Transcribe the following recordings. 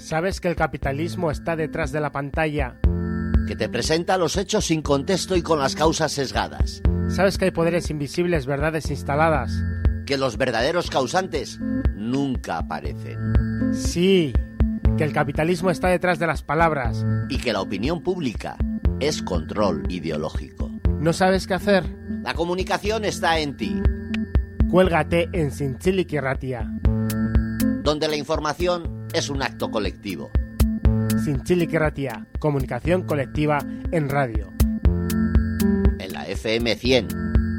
¿Sabes que el capitalismo está detrás de la pantalla? Que te presenta los hechos sin contexto y con las causas sesgadas. ¿Sabes que hay poderes invisibles, verdades instaladas? Que los verdaderos causantes nunca aparecen. Sí, que el capitalismo está detrás de las palabras. Y que la opinión pública es control ideológico. ¿No sabes qué hacer? La comunicación está en ti. Cuélgate en Zintzilik Irratia, donde la información es un acto colectivo. Zintzilik Irratia, comunicación colectiva en radio. En la FM 100.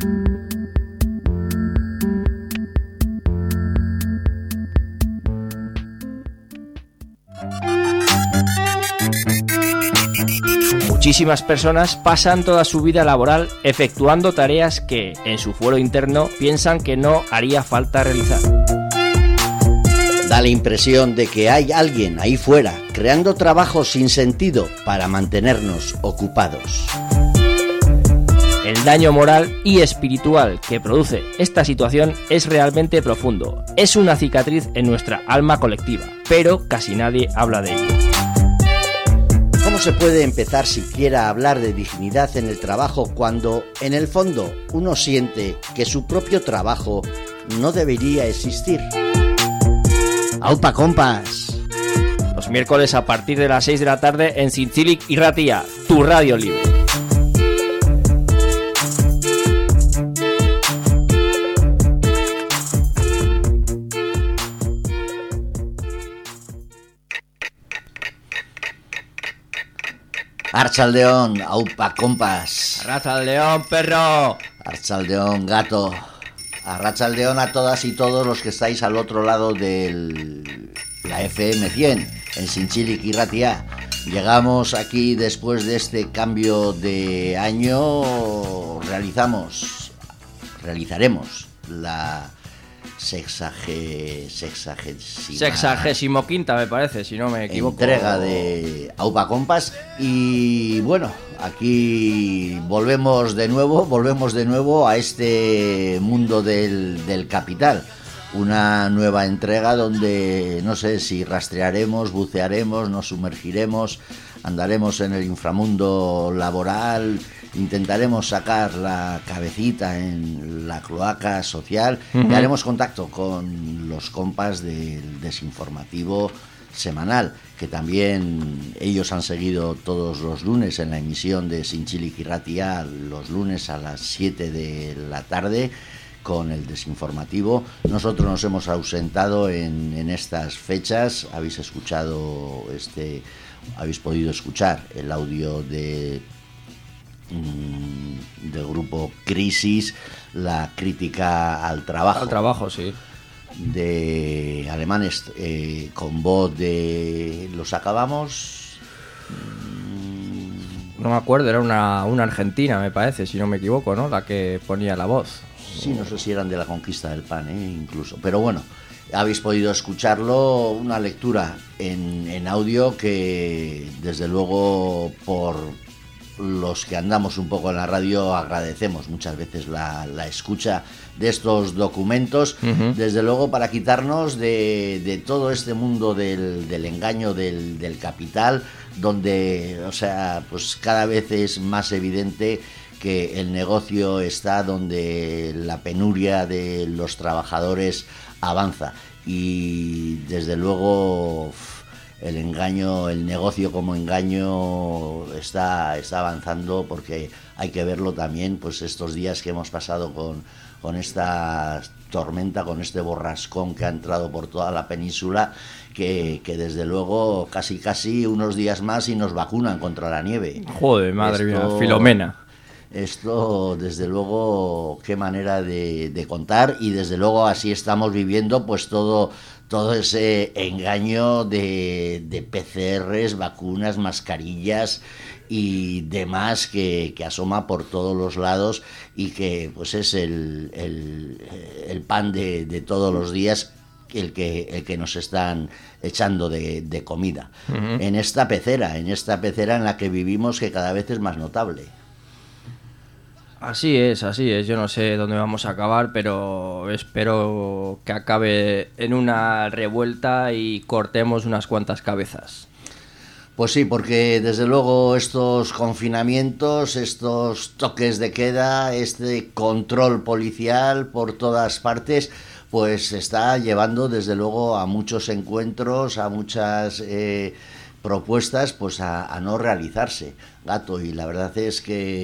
Muchísimas personas pasan toda su vida laboral efectuando tareas que, en su fuero interno, piensan que no haría falta realizar. Da la impresión de que hay alguien ahí fuera creando trabajos sin sentido para mantenernos ocupados. El daño moral y espiritual que produce esta situación es realmente profundo. Es una cicatriz en nuestra alma colectiva, pero casi nadie habla de ello. ¿Cómo se puede empezar siquiera a hablar de dignidad en el trabajo cuando, en el fondo, uno siente que su propio trabajo no debería existir? ¡Aupa, compas! Los miércoles a partir de las 6 de la tarde en Zintzilik Irratia, tu radio libre. Archaldeón, aupa, compas. Arrachaldeón, perro. Archaldeón, gato. Arrachaldeón a todas y todos los que estáis al otro lado de la FM 100, en Zintzilik Irratia. Llegamos aquí después de este cambio de año. Realizaremos la 65ª, me parece, si no me equivoco. Entrega de Aupa Compas. Y bueno, aquí volvemos de nuevo a este mundo del capital. Una nueva entrega donde no sé si rastrearemos, bucearemos, nos sumergiremos, andaremos en el inframundo laboral, intentaremos sacar la cabecita en la cloaca social y haremos contacto con los compas del desinformativo semanal, que también ellos han seguido todos los lunes en la emisión de Zintzilik Irratia, los lunes a las 7 de la tarde, con el desinformativo. Nosotros nos hemos ausentado en estas fechas. Habéis podido escuchar el audio del grupo Crisis, la crítica al trabajo. Al trabajo, sí. De alemanes, con voz de... ¿Los acabamos? No me acuerdo, era una argentina, me parece, si no me equivoco, ¿no? La que ponía la voz. Sí, no sé si eran de la conquista del pan, incluso. Pero bueno, habéis podido escucharlo, una lectura en audio que, desde luego, por los que andamos un poco en la radio, agradecemos muchas veces la escucha de estos documentos, desde luego para quitarnos de todo este mundo del engaño del capital, donde, o sea, pues cada vez es más evidente que el negocio está donde la penuria de los trabajadores avanza, y desde luego el engaño, el negocio como engaño está avanzando, porque hay que verlo también, pues estos días que hemos pasado con esta tormenta, con este borrascón que ha entrado por toda la península, que desde luego casi unos días más y nos vacunan contra la nieve. Joder, madre mía, Filomena. Esto, desde luego, qué manera de contar, y desde luego así estamos viviendo pues todo ese engaño de PCRs, vacunas, mascarillas y demás que asoma por todos los lados, y que pues es el pan de todos los días, el que nos están echando de comida. En esta pecera en la que vivimos, que cada vez es más notable. Así es, así es. Yo no sé dónde vamos a acabar, pero espero que acabe en una revuelta y cortemos unas cuantas cabezas. Pues sí, porque desde luego estos confinamientos, estos toques de queda, este control policial por todas partes, pues está llevando desde luego a muchos encuentros, a muchas propuestas pues a no realizarse, Gato, y la verdad es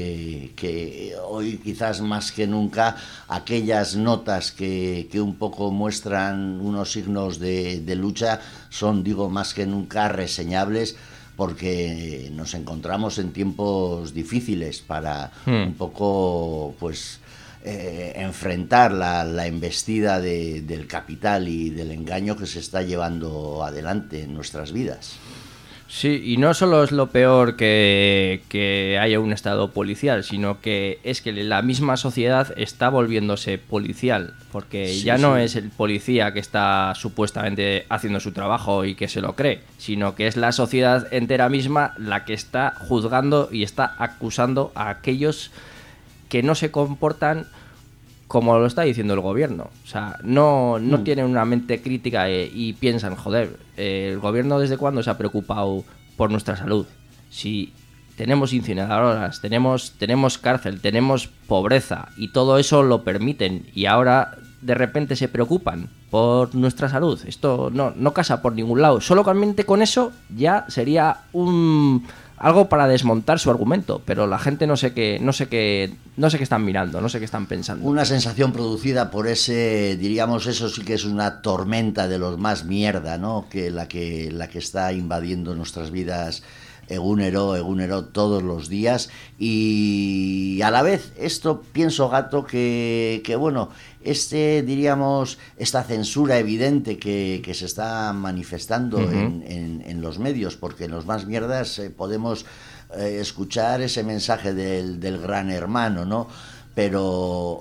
que hoy quizás más que nunca aquellas notas que un poco muestran unos signos de lucha son, digo, más que nunca reseñables, porque nos encontramos en tiempos difíciles para un poco pues enfrentar la embestida del capital y del engaño que se está llevando adelante en nuestras vidas. Sí, y no solo es lo peor que haya un estado policial, sino que es que la misma sociedad está volviéndose policial, porque sí, ya no sí. es el policía que está supuestamente haciendo su trabajo y que se lo cree, sino que es la sociedad entera misma la que está juzgando y está acusando a aquellos que no se comportan como lo está diciendo el gobierno. O sea, no tienen una mente crítica y piensan, joder, el gobierno ¿desde cuándo se ha preocupado por nuestra salud? Si tenemos incineradoras, tenemos cárcel, tenemos pobreza y todo eso lo permiten y ahora de repente se preocupan por nuestra salud. Esto no casa por ningún lado. Solamente con eso ya sería algo para desmontar su argumento, pero la gente no sé qué están mirando, no sé qué están pensando. Una sensación producida por ese, diríamos, eso sí que es una tormenta de los más mierda, ¿no? Que la que está invadiendo nuestras vidas egunero todos los días, y a la vez esto pienso, Gato, que bueno, diríamos, esta censura evidente que se está manifestando en los medios, porque en los más mierdas podemos escuchar ese mensaje del gran hermano, ¿no? Pero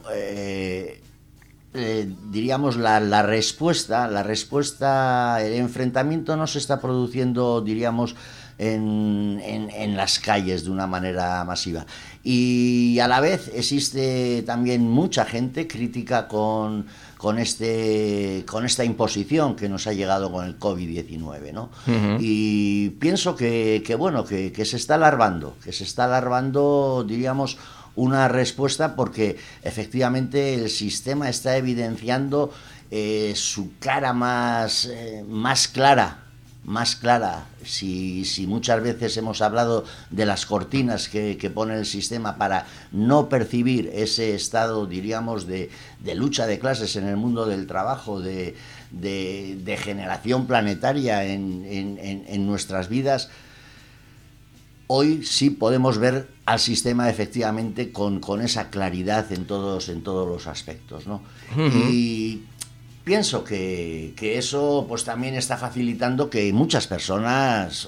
diríamos la respuesta, el enfrentamiento no se está produciendo, diríamos, en las calles de una manera masiva, y a la vez existe también mucha gente crítica con esta imposición que nos ha llegado con el COVID-19, ¿no? Y pienso que se está alarvando, diríamos, una respuesta, porque efectivamente el sistema está evidenciando su cara más clara. Si muchas veces hemos hablado de las cortinas que pone el sistema para no percibir ese estado, diríamos, de lucha de clases en el mundo del trabajo, de degeneración planetaria en nuestras vidas, hoy sí podemos ver al sistema efectivamente con esa claridad en todos los aspectos, ¿no? Y pienso que eso pues también está facilitando que muchas personas,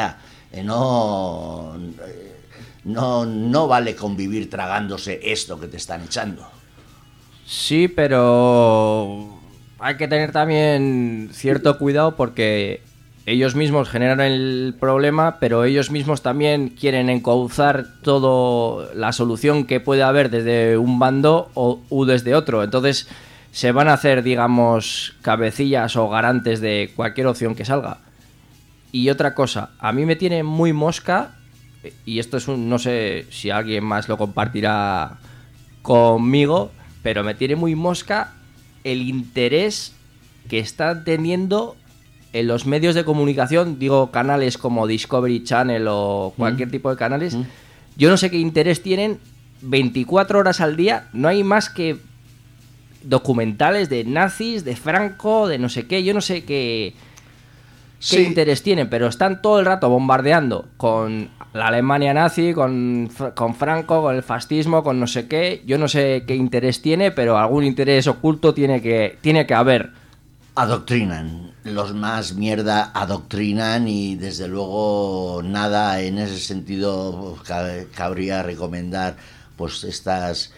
no vale convivir tragándose esto que te están echando. Sí, pero hay que tener también cierto cuidado, porque ellos mismos generan el problema, pero ellos mismos también quieren encauzar toda la solución que puede haber desde un bando o desde otro. Entonces se van a hacer, digamos, cabecillas o garantes de cualquier opción que salga. Y otra cosa, a mí me tiene muy mosca, y esto es no sé si alguien más lo compartirá conmigo, pero me tiene muy mosca el interés que están teniendo en los medios de comunicación, digo, canales como Discovery Channel o cualquier tipo de canales. Yo no sé qué interés tienen 24 horas al día, no hay más que documentales de nazis, de Franco, de no sé qué, yo no sé qué interés tienen, pero están todo el rato bombardeando con la Alemania nazi, con Franco, con el fascismo, con no sé qué. Yo no sé qué interés tiene, pero algún interés oculto tiene que haber. Adoctrinan, los más mierda adoctrinan, y desde luego nada en ese sentido cabría recomendar pues estas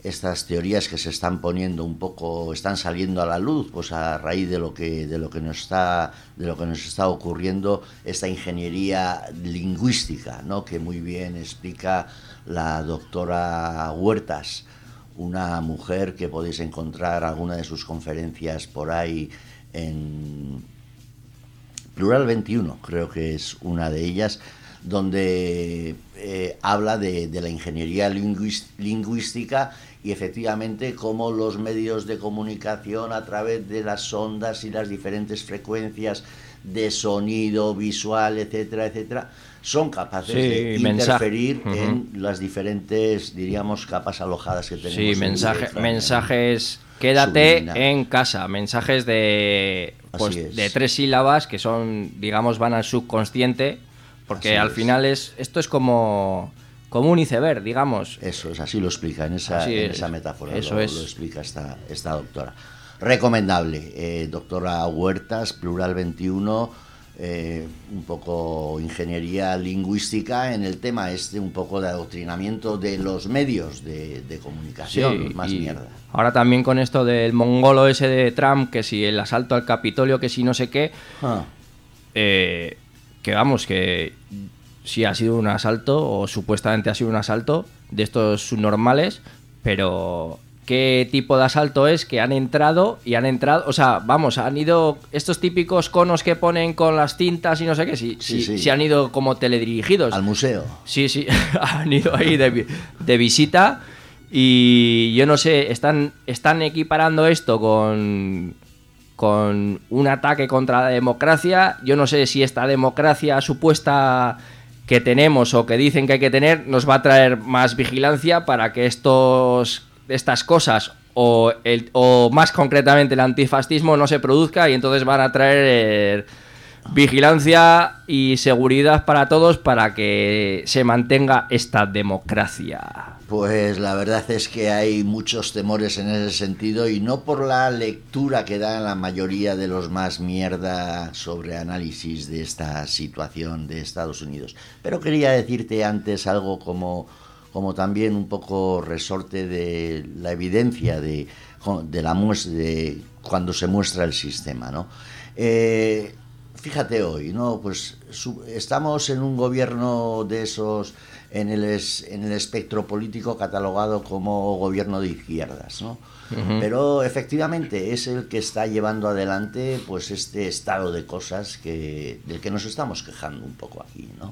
estas teorías que se están poniendo un poco, están saliendo a la luz, pues a raíz de lo que nos está ocurriendo, esta ingeniería lingüística, ¿no? Que muy bien explica la doctora Huertas, una mujer que podéis encontrar alguna de sus conferencias por ahí en Plural 21, creo que es una de ellas, donde habla de la ingeniería lingüística y efectivamente cómo los medios de comunicación a través de las ondas y las diferentes frecuencias de sonido, visual, etcétera, etcétera, son capaces de interferir en las diferentes, diríamos, capas alojadas que tenemos. Sí, mensajes, quédate subliminal en casa, mensajes de 3 sílabas que son, digamos, van al subconsciente, porque al final esto es como un iceberg, digamos. Eso es, así lo explica en esa metáfora, eso lo explica esta doctora. Recomendable, doctora Huertas, Plural 21, un poco ingeniería lingüística en el tema un poco de adoctrinamiento de los medios de comunicación, más mierda. Ahora también con esto del mongolo ese de Trump, que si el asalto al Capitolio, que si no sé qué, que vamos, que sí ha sido un asalto, o supuestamente ha sido un asalto de estos subnormales, pero ¿qué tipo de asalto es? Que han entrado, o sea, vamos, han ido estos típicos conos que ponen con las cintas y no sé qué, sí han ido como teledirigidos. Al museo. Sí, han ido ahí de visita y yo no sé, están equiparando esto con un ataque contra la democracia. Yo no sé si esta democracia supuesta que tenemos o que dicen que hay que tener nos va a traer más vigilancia para que estas cosas o más concretamente el antifascismo no se produzca, y entonces van a traer vigilancia y seguridad para todos para que se mantenga esta democracia. Pues la verdad es que hay muchos temores en ese sentido, y no por la lectura que dan la mayoría de los más mierda sobre análisis de esta situación de Estados Unidos. Pero quería decirte antes algo como también un poco resorte de la evidencia de cuando se muestra el sistema, ¿no? Fíjate hoy, ¿no? Pues estamos en un gobierno de esos en el espectro político catalogado como gobierno de izquierdas, ¿no? Uh-huh. Pero efectivamente es el que está llevando adelante pues este estado de cosas del que nos estamos quejando un poco aquí, ¿no?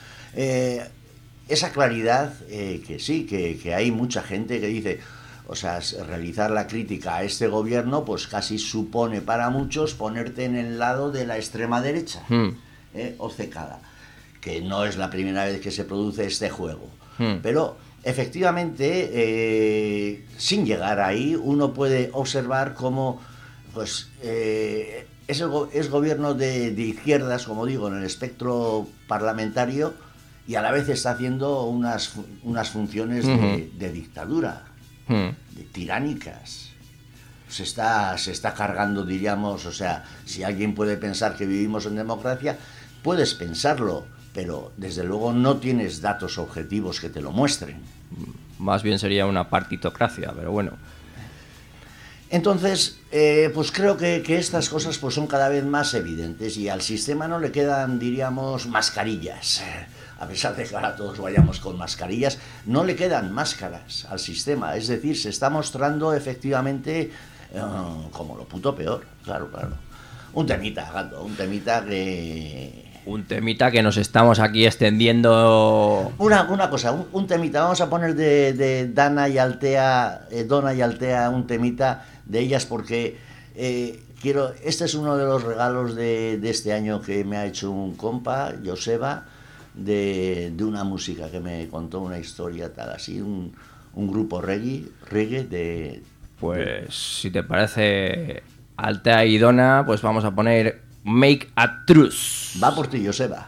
Esa claridad que sí, que hay mucha gente que dice, o sea, realizar la crítica a este gobierno pues casi supone para muchos ponerte en el lado de la extrema derecha, obcecada, que no es la primera vez que se produce este juego. Pero efectivamente, sin llegar ahí, uno puede observar cómo pues, es gobierno de izquierdas, como digo, en el espectro parlamentario, y a la vez está haciendo unas funciones de dictadura, de tiránicas. Se está cargando, diríamos, o sea, si alguien puede pensar que vivimos en democracia, puedes pensarlo, pero desde luego no tienes datos objetivos que te lo muestren. Más bien sería una partitocracia, pero bueno. Entonces, pues creo que estas cosas pues son cada vez más evidentes, y al sistema no le quedan, diríamos, mascarillas. A pesar de que ahora todos vayamos con mascarillas, no le quedan máscaras al sistema. Es decir, se está mostrando efectivamente como lo puto peor. Claro. Un temita, gato, un temita que nos estamos aquí extendiendo. Una cosa, un temita. Vamos a poner de Donna y Altea, un temita de ellas, porque este es uno de los regalos de este año que me ha hecho un compa, Joseba, de una música que me contó una historia tal así, un grupo reggae de... Pues si te parece, Altea y Donna, pues vamos a poner Make a Truce. Va por ti, Joseba.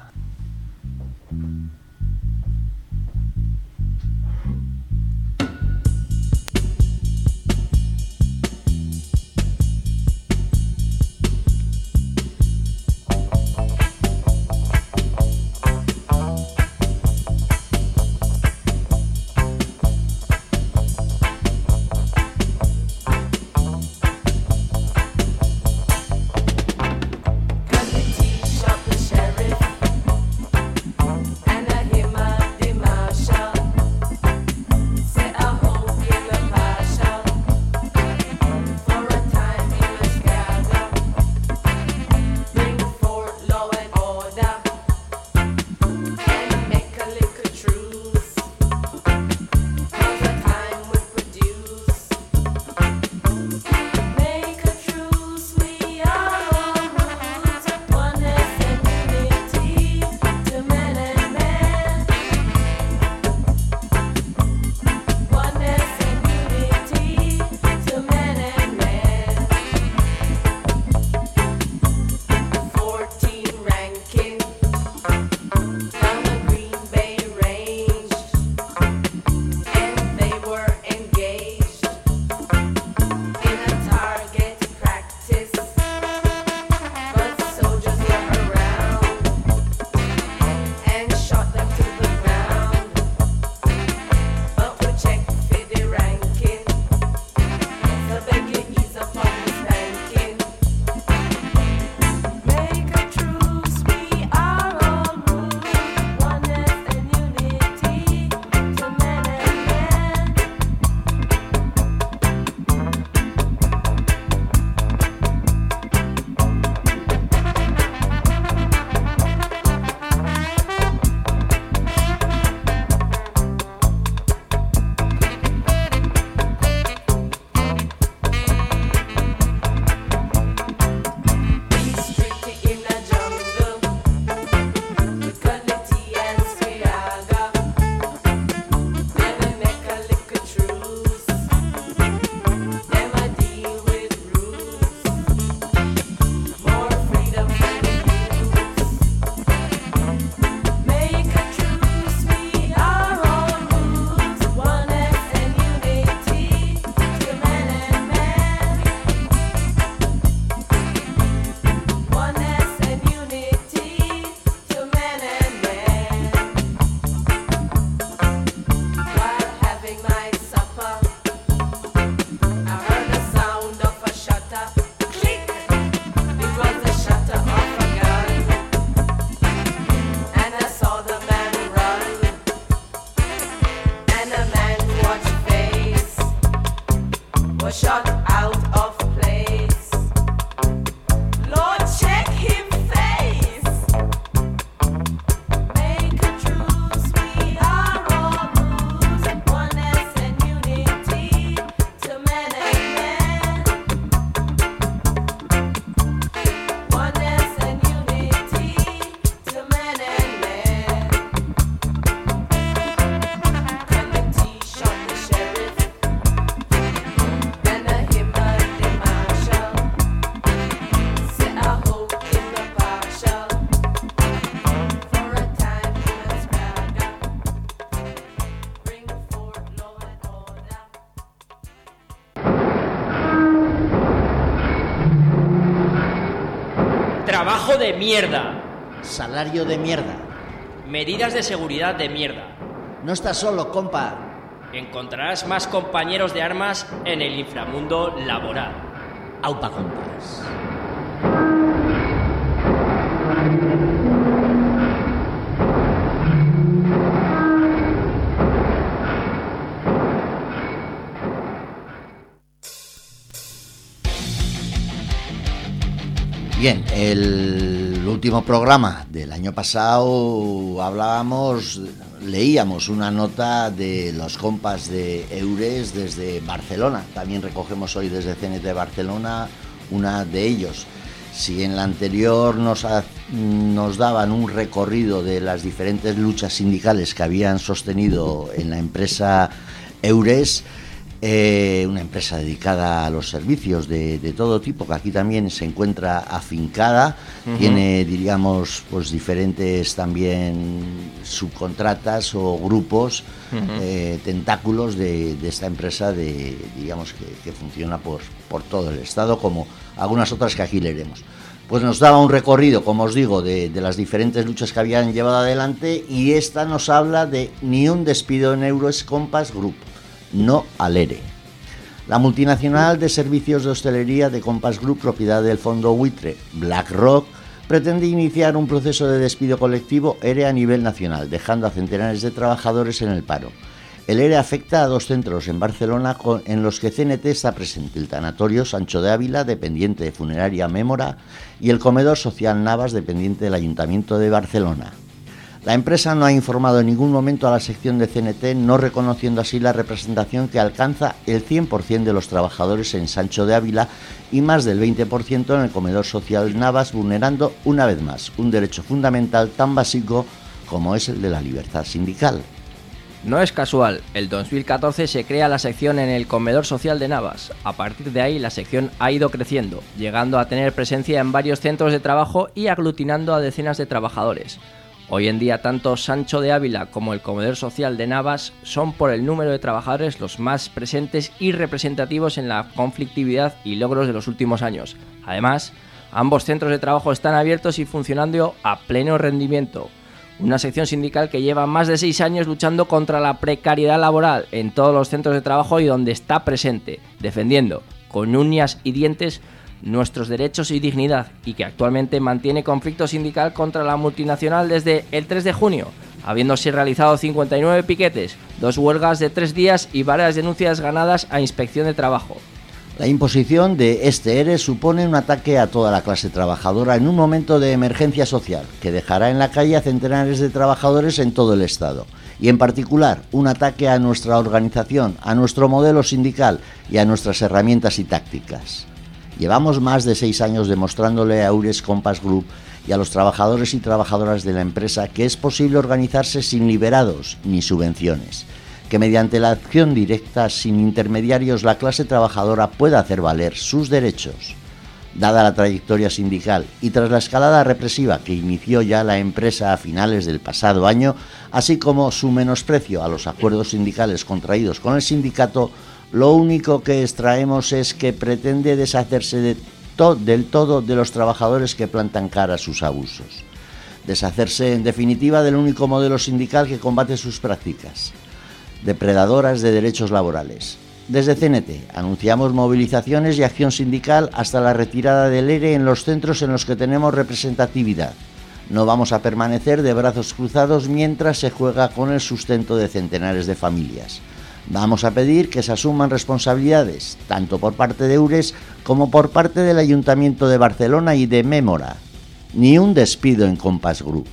Trabajo de mierda. Salario de mierda. Medidas de seguridad de mierda. No estás solo, compa. Encontrarás más compañeros de armas en el inframundo laboral. Aupa, compas. Bien, el último programa del año pasado leíamos una nota de los compas de Eures desde Barcelona. También recogemos hoy desde CNT Barcelona una de ellos. Si en la anterior nos daban un recorrido de las diferentes luchas sindicales que habían sostenido en la empresa Eures, una empresa dedicada a los servicios de todo tipo, que aquí también se encuentra afincada, tiene, diríamos, pues diferentes también subcontratas o grupos, tentáculos de esta empresa digamos que funciona por todo el Estado, como algunas otras que aquí leeremos. Pues nos daba un recorrido, como os digo, de las diferentes luchas que habían llevado adelante, y esta nos habla de ni un despido en Eures Compass Group. No al ERE. La multinacional de servicios de hostelería de Compass Group, propiedad del fondo buitre BlackRock, pretende iniciar un proceso de despido colectivo ERE a nivel nacional, dejando a centenares de trabajadores en el paro. El ERE afecta a 2 centros en Barcelona en los que CNT está presente: el Tanatorio Sancho de Ávila, dependiente de Funeraria Mémora, y el Comedor Social Navas, dependiente del Ayuntamiento de Barcelona. La empresa no ha informado en ningún momento a la sección de CNT, no reconociendo así la representación que alcanza el 100% de los trabajadores en Sancho de Ávila y más del 20% en el Comedor Social Navas, vulnerando una vez más un derecho fundamental tan básico como es el de la libertad sindical. No es casual, el 2014 se crea la sección en el Comedor Social de Navas. A partir de ahí la sección ha ido creciendo, llegando a tener presencia en varios centros de trabajo y aglutinando a decenas de trabajadores. Hoy en día, tanto Sancho de Ávila como el Comedor Social de Navas son, por el número de trabajadores, los más presentes y representativos en la conflictividad y logros de los últimos años. Además, ambos centros de trabajo están abiertos y funcionando a pleno rendimiento. Una sección sindical que lleva más de 6 años luchando contra la precariedad laboral en todos los centros de trabajo y donde está presente, defendiendo con uñas y dientes nuestros derechos y dignidad, y que actualmente mantiene conflicto sindical contra la multinacional desde el 3 de junio, habiéndose realizado 59 piquetes, 2 huelgas de 3 días y varias denuncias ganadas a Inspección de Trabajo. La imposición de este ERE supone un ataque a toda la clase trabajadora en un momento de emergencia social que dejará en la calle a centenares de trabajadores en todo el Estado, y en particular un ataque a nuestra organización, a nuestro modelo sindical y a nuestras herramientas y tácticas. Llevamos más de 6 años demostrándole a Eures Compass Group y a los trabajadores y trabajadoras de la empresa que es posible organizarse sin liberados ni subvenciones, que mediante la acción directa, sin intermediarios, la clase trabajadora pueda hacer valer sus derechos. Dada la trayectoria sindical y tras la escalada represiva que inició ya la empresa a finales del pasado año, así como su menosprecio a los acuerdos sindicales contraídos con el sindicato, lo único que extraemos es que pretende deshacerse del todo de los trabajadores que plantan cara a sus abusos. Deshacerse, en definitiva, del único modelo sindical que combate sus prácticas depredadoras de derechos laborales. Desde CNT anunciamos movilizaciones y acción sindical hasta la retirada del ERE en los centros en los que tenemos representatividad. No vamos a permanecer de brazos cruzados mientras se juega con el sustento de centenares de familias. Vamos a pedir que se asuman responsabilidades, tanto por parte de Eures como por parte del Ayuntamiento de Barcelona y de Mémora. Ni un despido en Compass Group.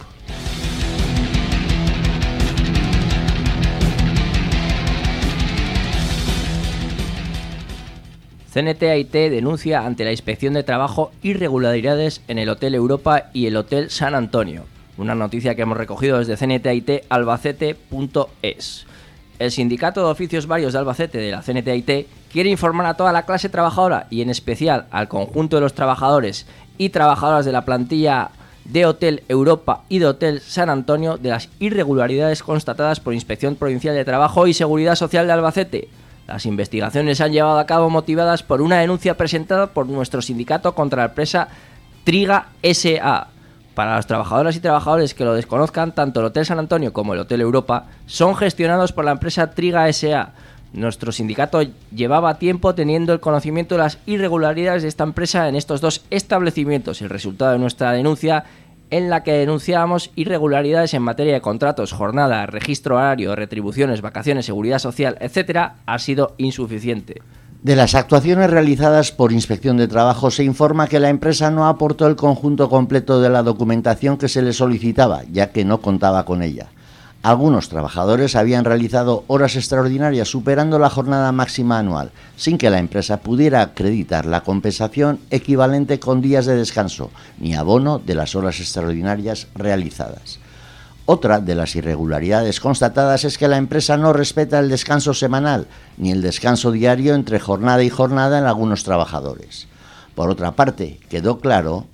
CNT-AIT denuncia ante la Inspección de Trabajo irregularidades en el Hotel Europa y el Hotel San Antonio. Una noticia que hemos recogido desde cntit-albacete.es. El Sindicato de Oficios Varios de Albacete de la CNT-AIT quiere informar a toda la clase trabajadora y en especial al conjunto de los trabajadores y trabajadoras de la plantilla de Hotel Europa y de Hotel San Antonio de las irregularidades constatadas por Inspección Provincial de Trabajo y Seguridad Social de Albacete. Las investigaciones se han llevado a cabo motivadas por una denuncia presentada por nuestro sindicato contra la empresa Triga S.A. Para los trabajadoras y trabajadores que lo desconozcan, tanto el Hotel San Antonio como el Hotel Europa son gestionados por la empresa Triga S.A. Nuestro sindicato llevaba tiempo teniendo el conocimiento de las irregularidades de esta empresa en estos dos establecimientos. El resultado de nuestra denuncia, en la que denunciábamos irregularidades en materia de contratos, jornada, registro horario, retribuciones, vacaciones, seguridad social, etcétera, ha sido insuficiente. De las actuaciones realizadas por Inspección de Trabajo se informa que la empresa no aportó el conjunto completo de la documentación que se le solicitaba, ya que no contaba con ella. Algunos trabajadores habían realizado horas extraordinarias superando la jornada máxima anual, sin que la empresa pudiera acreditar la compensación equivalente con días de descanso, ni abono de las horas extraordinarias realizadas. Otra de las irregularidades constatadas es que la empresa no respeta el descanso semanal, ni el descanso diario entre jornada y jornada en algunos trabajadores. Por otra parte, quedó claro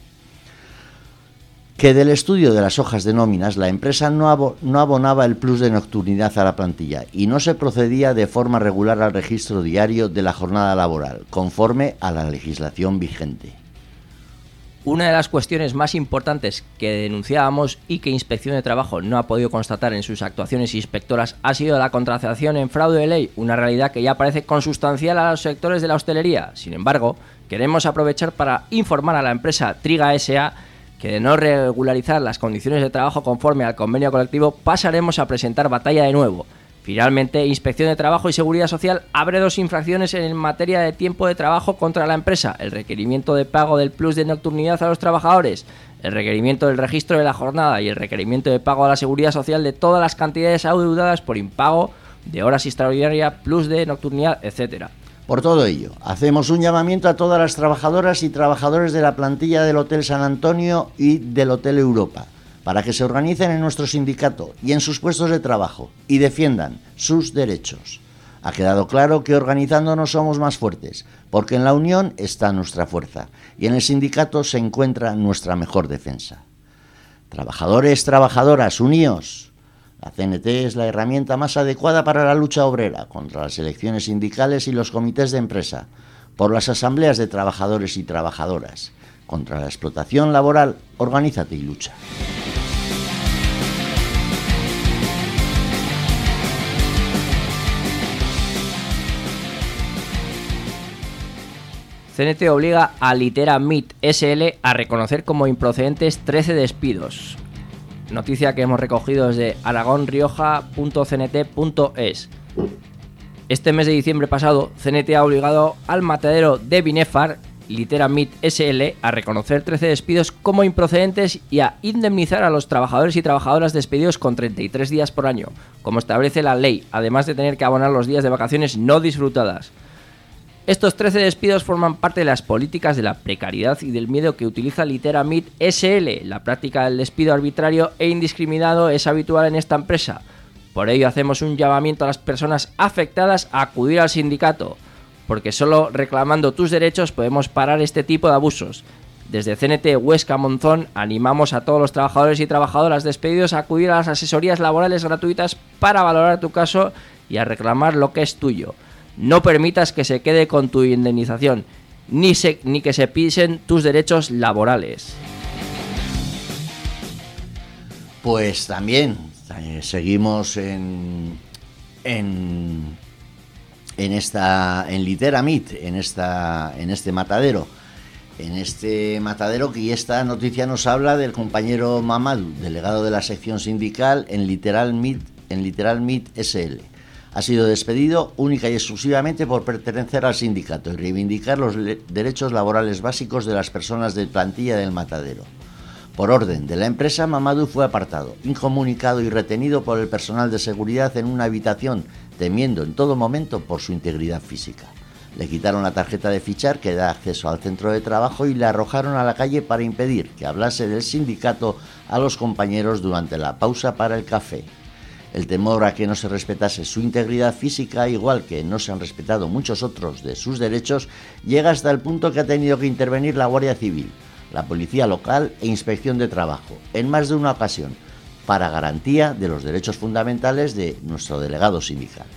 que del estudio de las hojas de nóminas la empresa no abonaba el plus de nocturnidad a la plantilla y no se procedía de forma regular al registro diario de la jornada laboral, conforme a la legislación vigente. Una de las cuestiones más importantes que denunciábamos y que Inspección de Trabajo no ha podido constatar en sus actuaciones inspectoras ha sido la contratación en fraude de ley, una realidad que ya parece consustancial a los sectores de la hostelería. Sin embargo, queremos aprovechar para informar a la empresa Triga S.A. que de no regularizar las condiciones de trabajo conforme al convenio colectivo pasaremos a presentar batalla de nuevo. Finalmente, Inspección de Trabajo y Seguridad Social abre dos infracciones en materia de tiempo de trabajo contra la empresa: el requerimiento de pago del plus de nocturnidad a los trabajadores, el requerimiento del registro de la jornada y el requerimiento de pago a la Seguridad Social de todas las cantidades adeudadas por impago de horas extraordinarias, plus de nocturnidad, etcétera. Por todo ello, hacemos un llamamiento a todas las trabajadoras y trabajadores de la plantilla del Hotel San Antonio y del Hotel Europa, para que se organicen en nuestro sindicato y en sus puestos de trabajo y defiendan sus derechos. Ha quedado claro que organizándonos somos más fuertes, porque en la unión está nuestra fuerza y en el sindicato se encuentra nuestra mejor defensa. Trabajadores, trabajadoras, uníos. La CNT es la herramienta más adecuada para la lucha obrera, contra las elecciones sindicales y los comités de empresa, por las asambleas de trabajadores y trabajadoras. Contra la explotación laboral, organízate y lucha. CNT obliga a Litera Meat SL a reconocer como improcedentes 13 despidos. Noticia que hemos recogido desde aragonrioja.cnt.es. Este mes de diciembre pasado, CNT ha obligado al matadero de Binefar, Litera Meat SL, a reconocer 13 despidos como improcedentes y a indemnizar a los trabajadores y trabajadoras despedidos con 33 días por año, como establece la ley, además de tener que abonar los días de vacaciones no disfrutadas. Estos 13 despidos forman parte de las políticas de la precariedad y del miedo que utiliza Litera Meat SL. La práctica del despido arbitrario e indiscriminado es habitual en esta empresa. Por ello hacemos un llamamiento a las personas afectadas a acudir al sindicato, porque solo reclamando tus derechos podemos parar este tipo de abusos. Desde CNT Huesca Monzón animamos a todos los trabajadores y trabajadoras despedidos a acudir a las asesorías laborales gratuitas para valorar tu caso y a reclamar lo que es tuyo. No permitas que se quede con tu indemnización, ni que se pisen tus derechos laborales. Pues también seguimos en Litera Meat, en este matadero. En este matadero, que esta noticia nos habla del compañero Mamadou, delegado de la sección sindical en Literal Meat SL. Ha sido despedido única y exclusivamente por pertenecer al sindicato y reivindicar los derechos laborales básicos de las personas de plantilla del matadero. Por orden de la empresa, Mamadou fue apartado, incomunicado y retenido por el personal de seguridad en una habitación, temiendo en todo momento por su integridad física. Le quitaron la tarjeta de fichar que da acceso al centro de trabajo y le arrojaron a la calle para impedir que hablase del sindicato a los compañeros durante la pausa para el café. El temor a que no se respetase su integridad física, igual que no se han respetado muchos otros de sus derechos, llega hasta el punto que ha tenido que intervenir la Guardia Civil, la Policía Local e Inspección de Trabajo, en más de una ocasión, para garantía de los derechos fundamentales de nuestro delegado sindical.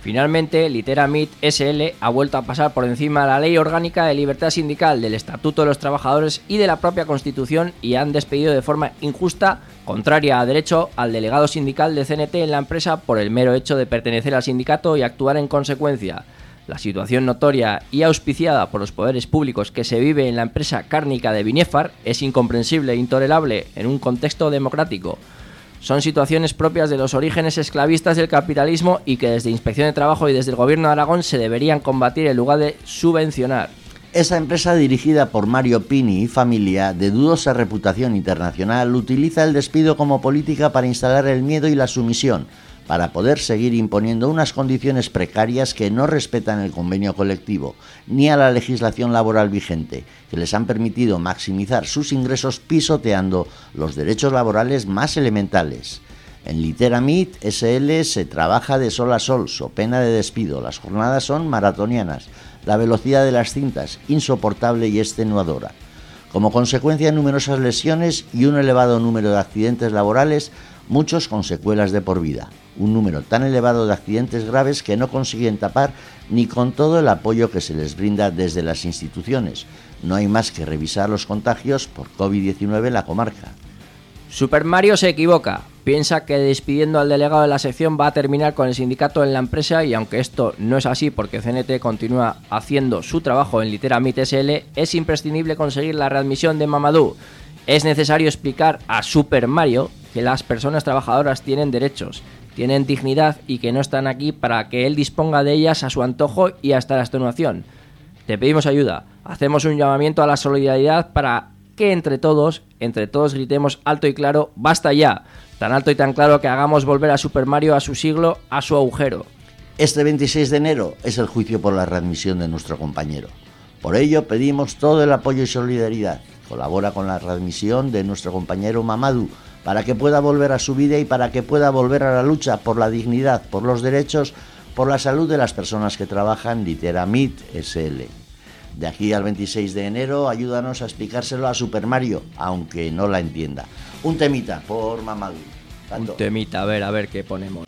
Finalmente, Litera MIT SL ha vuelto a pasar por encima de la Ley Orgánica de Libertad Sindical, del Estatuto de los Trabajadores y de la propia Constitución, y han despedido de forma injusta, contraria a derecho, al delegado sindical de CNT en la empresa por el mero hecho de pertenecer al sindicato y actuar en consecuencia. La situación notoria y auspiciada por los poderes públicos que se vive en la empresa cárnica de Binefar es incomprensible e intolerable en un contexto democrático. Son situaciones propias de los orígenes esclavistas del capitalismo y que desde Inspección de Trabajo y desde el Gobierno de Aragón se deberían combatir en lugar de subvencionar. Esa empresa, dirigida por Mario Pini y familia, de dudosa reputación internacional, utiliza el despido como política para instalar el miedo y la sumisión, para poder seguir imponiendo unas condiciones precarias que no respetan el convenio colectivo, ni a la legislación laboral vigente, que les han permitido maximizar sus ingresos pisoteando los derechos laborales más elementales. En Litera MIT SL se trabaja de sol a sol, so pena de despido, las jornadas son maratonianas, la velocidad de las cintas insoportable y extenuadora. Como consecuencia, numerosas lesiones y un elevado número de accidentes laborales, muchos con secuelas de por vida. Un número tan elevado de accidentes graves que no consiguen tapar ni con todo el apoyo que se les brinda desde las instituciones. No hay más que revisar los contagios por COVID-19 en la comarca. Super Mario se equivoca. Piensa que despidiendo al delegado de la sección va a terminar con el sindicato en la empresa, y aunque esto no es así porque CNT continúa haciendo su trabajo en Litera MIT SL, es imprescindible conseguir la readmisión de Mamadou. Es necesario explicar a Super Mario que las personas trabajadoras tienen derechos, tienen dignidad y que no están aquí para que él disponga de ellas a su antojo y hasta la extenuación. Te pedimos ayuda, hacemos un llamamiento a la solidaridad para que entre todos gritemos alto y claro, ¡basta ya! Tan alto y tan claro que hagamos volver a Super Mario a su siglo, a su agujero. Este 26 de enero es el juicio por la readmisión de nuestro compañero. Por ello pedimos todo el apoyo y solidaridad. Colabora con la readmisión de nuestro compañero Mamadou, para que pueda volver a su vida y para que pueda volver a la lucha por la dignidad, por los derechos, por la salud de las personas que trabajan en Litera MIT SL. De aquí al 26 de enero, ayúdanos a explicárselo a Super Mario, aunque no la entienda. Un temita por Mamadou. Un temita, a ver qué ponemos.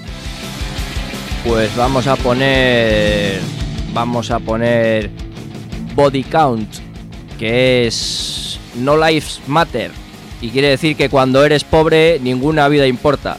Pues vamos a poner Body Count, que es No Lives Matter. Y quiere decir que cuando eres pobre, ninguna vida importa.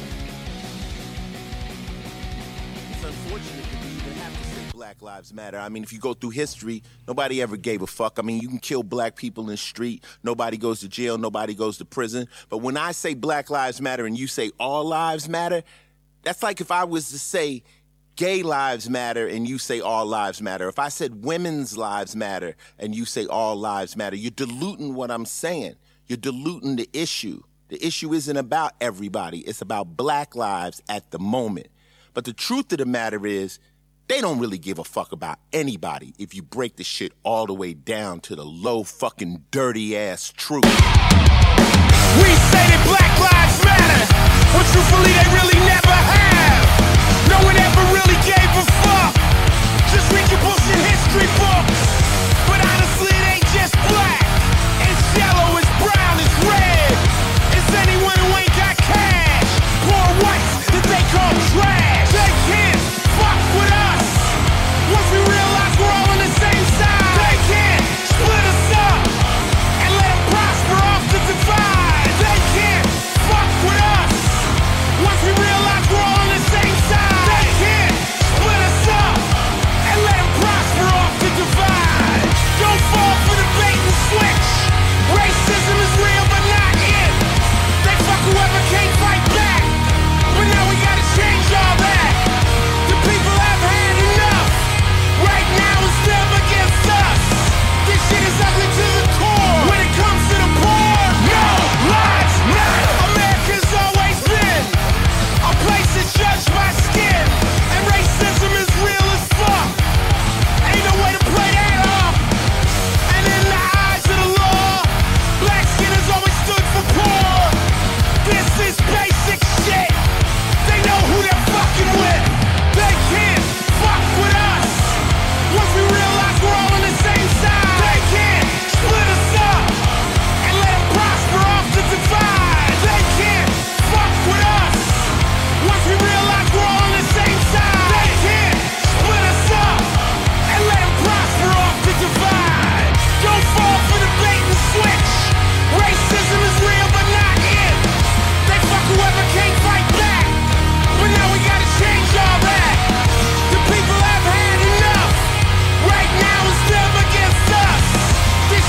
Matter. I mean, if you go through history, nobody ever gave a fuck. I mean, you can kill black people in the street. Nobody goes to jail. Nobody goes to prison. But when I say Black Lives Matter and you say all lives matter, that's like if I was to say gay lives matter and you say all lives matter. If I said women's lives matter and you say all lives matter, you're diluting what I'm saying. You're diluting the issue. The issue isn't about everybody. It's about black lives at the moment. But the truth of the matter is, they don't really give a fuck about anybody if you break the shit all the way down to the low fucking dirty ass truth. We say that black lives matter, but truthfully they really never have. No one ever really gave a fuck. Just read your bullshit history books. But honestly it ain't just black. It's yellow, it's brown, it's red. It's anyone who ain't got cash. Poor whites that they call trash. They can't fuck with us. Once we realize we're all on the same side, they can't split us up and let them prosper off the divide. They can't fuck with us. Once we realize we're all on the same side, they can't split us up and let them prosper off the divide. Don't fall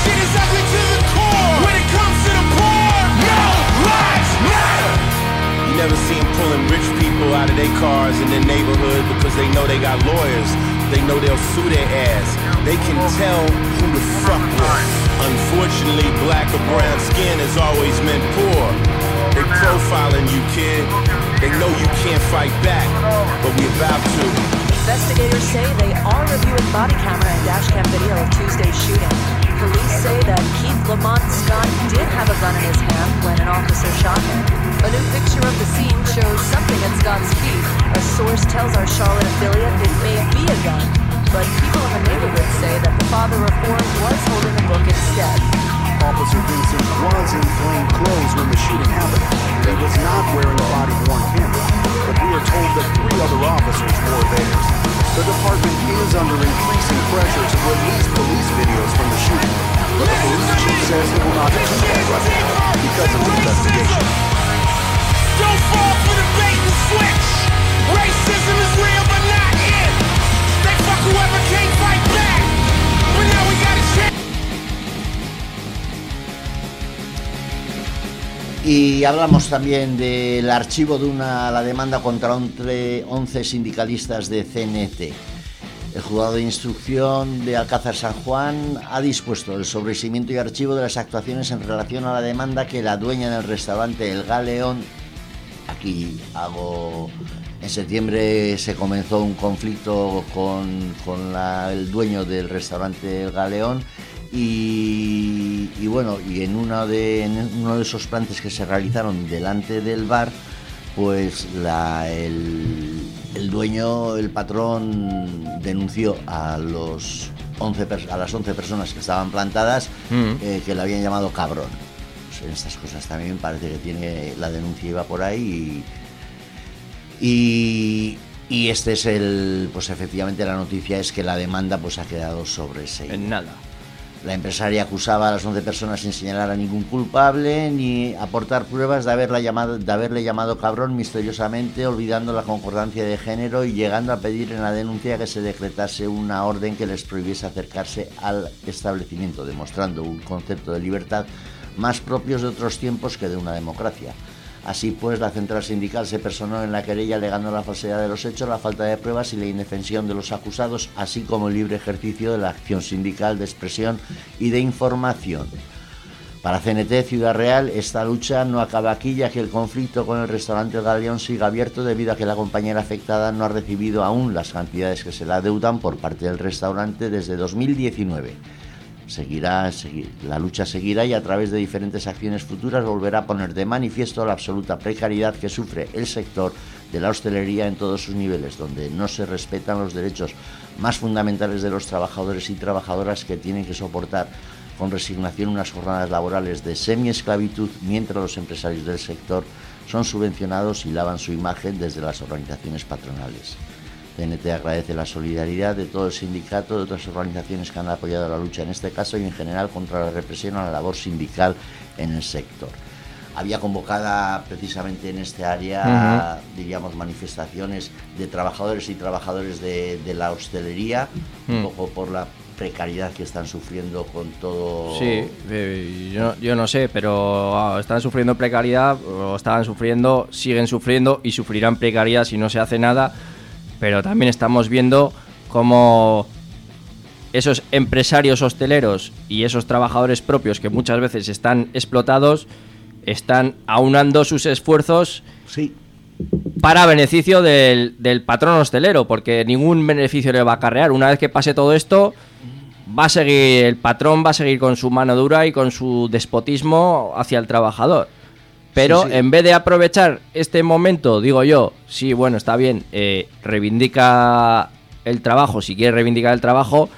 shit is ugly to the core. When it comes to the poor, no lives matter. You never see them pulling rich people out of their cars in their neighborhood because they know they got lawyers. They know they'll sue their ass. They can tell who to fuck with. Unfortunately, black or brown skin has always meant poor. They profiling you, kid. They know you can't fight back, but we about to. Investigators say they are reviewing body camera and dashcam video of Tuesday's shooting. Police say that Keith Lamont Scott did have a gun in his hand when an officer shot him. A new picture of the scene shows something at Scott's feet. A source tells our Charlotte affiliate it may be a gun, but people in the neighborhood say that the father reformed was holding a book instead. Officer Vincent was in plain clothes when the shooting happened. He was not wearing a body-worn camera, but we are told that 3 other officers wore theirs. The department is under increasing pressure to release police videos from the shooting, but the police chief says he will not do that right now because of the investigation. Don't fall for the bait and switch. Racism is real but not it. They fuck whoever can't fight back. But now we got a chance. Y hablamos también del archivo de la demanda contra 11 sindicalistas de CNT. El juzgado de instrucción de Alcázar San Juan ha dispuesto el sobreseimiento y archivo de las actuaciones en relación a la demanda que la dueña del restaurante El Galeón, en septiembre se comenzó un conflicto con el dueño del restaurante El Galeón. Y bueno, y en uno de esos plantes que se realizaron delante del bar, pues el dueño, el patrón, denunció a las 11 personas que estaban plantadas que le habían llamado cabrón. Pues en estas cosas también parece que tiene la denuncia, iba por ahí y este es pues efectivamente la noticia es que la demanda pues ha quedado sobreseída. En nada. La empresaria acusaba a las 11 personas sin señalar a ningún culpable ni aportar pruebas de haberle llamado cabrón misteriosamente, olvidando la concordancia de género y llegando a pedir en la denuncia que se decretase una orden que les prohibiese acercarse al establecimiento, demostrando un concepto de libertad más propios de otros tiempos que de una democracia. Así pues, la central sindical se personó en la querella alegando la falsedad de los hechos, la falta de pruebas y la indefensión de los acusados, así como el libre ejercicio de la acción sindical de expresión y de información. Para CNT Ciudad Real, esta lucha no acaba aquí, ya que el conflicto con el restaurante El Galeón sigue abierto debido a que la compañera afectada no ha recibido aún las cantidades que se le adeudan por parte del restaurante desde 2019. La lucha seguirá y a través de diferentes acciones futuras volverá a poner de manifiesto la absoluta precariedad que sufre el sector de la hostelería en todos sus niveles, donde no se respetan los derechos más fundamentales de los trabajadores y trabajadoras que tienen que soportar con resignación unas jornadas laborales de semiesclavitud, mientras los empresarios del sector son subvencionados y lavan su imagen desde las organizaciones patronales. CNT agradece la solidaridad de todo el sindicato, de otras organizaciones que han apoyado la lucha en este caso y en general contra la represión a la labor sindical en el sector. Había convocada precisamente en este área, diríamos, manifestaciones de trabajadores y trabajadoras de la hostelería, un poco por la precariedad que están sufriendo con todo. Sí, yo no sé, pero están sufriendo precariedad, o estaban sufriendo, siguen sufriendo y sufrirán precariedad si no se hace nada. Pero también estamos viendo cómo esos empresarios hosteleros y esos trabajadores propios que muchas veces están explotados están aunando sus esfuerzos para beneficio del patrón hostelero, porque ningún beneficio le va a acarrear. Una vez que pase todo esto, el patrón va a seguir con su mano dura y con su despotismo hacia el trabajador. Pero en vez de aprovechar este momento, digo yo, sí, bueno, está bien, reivindica el trabajo, si quieres reivindicar el trabajo,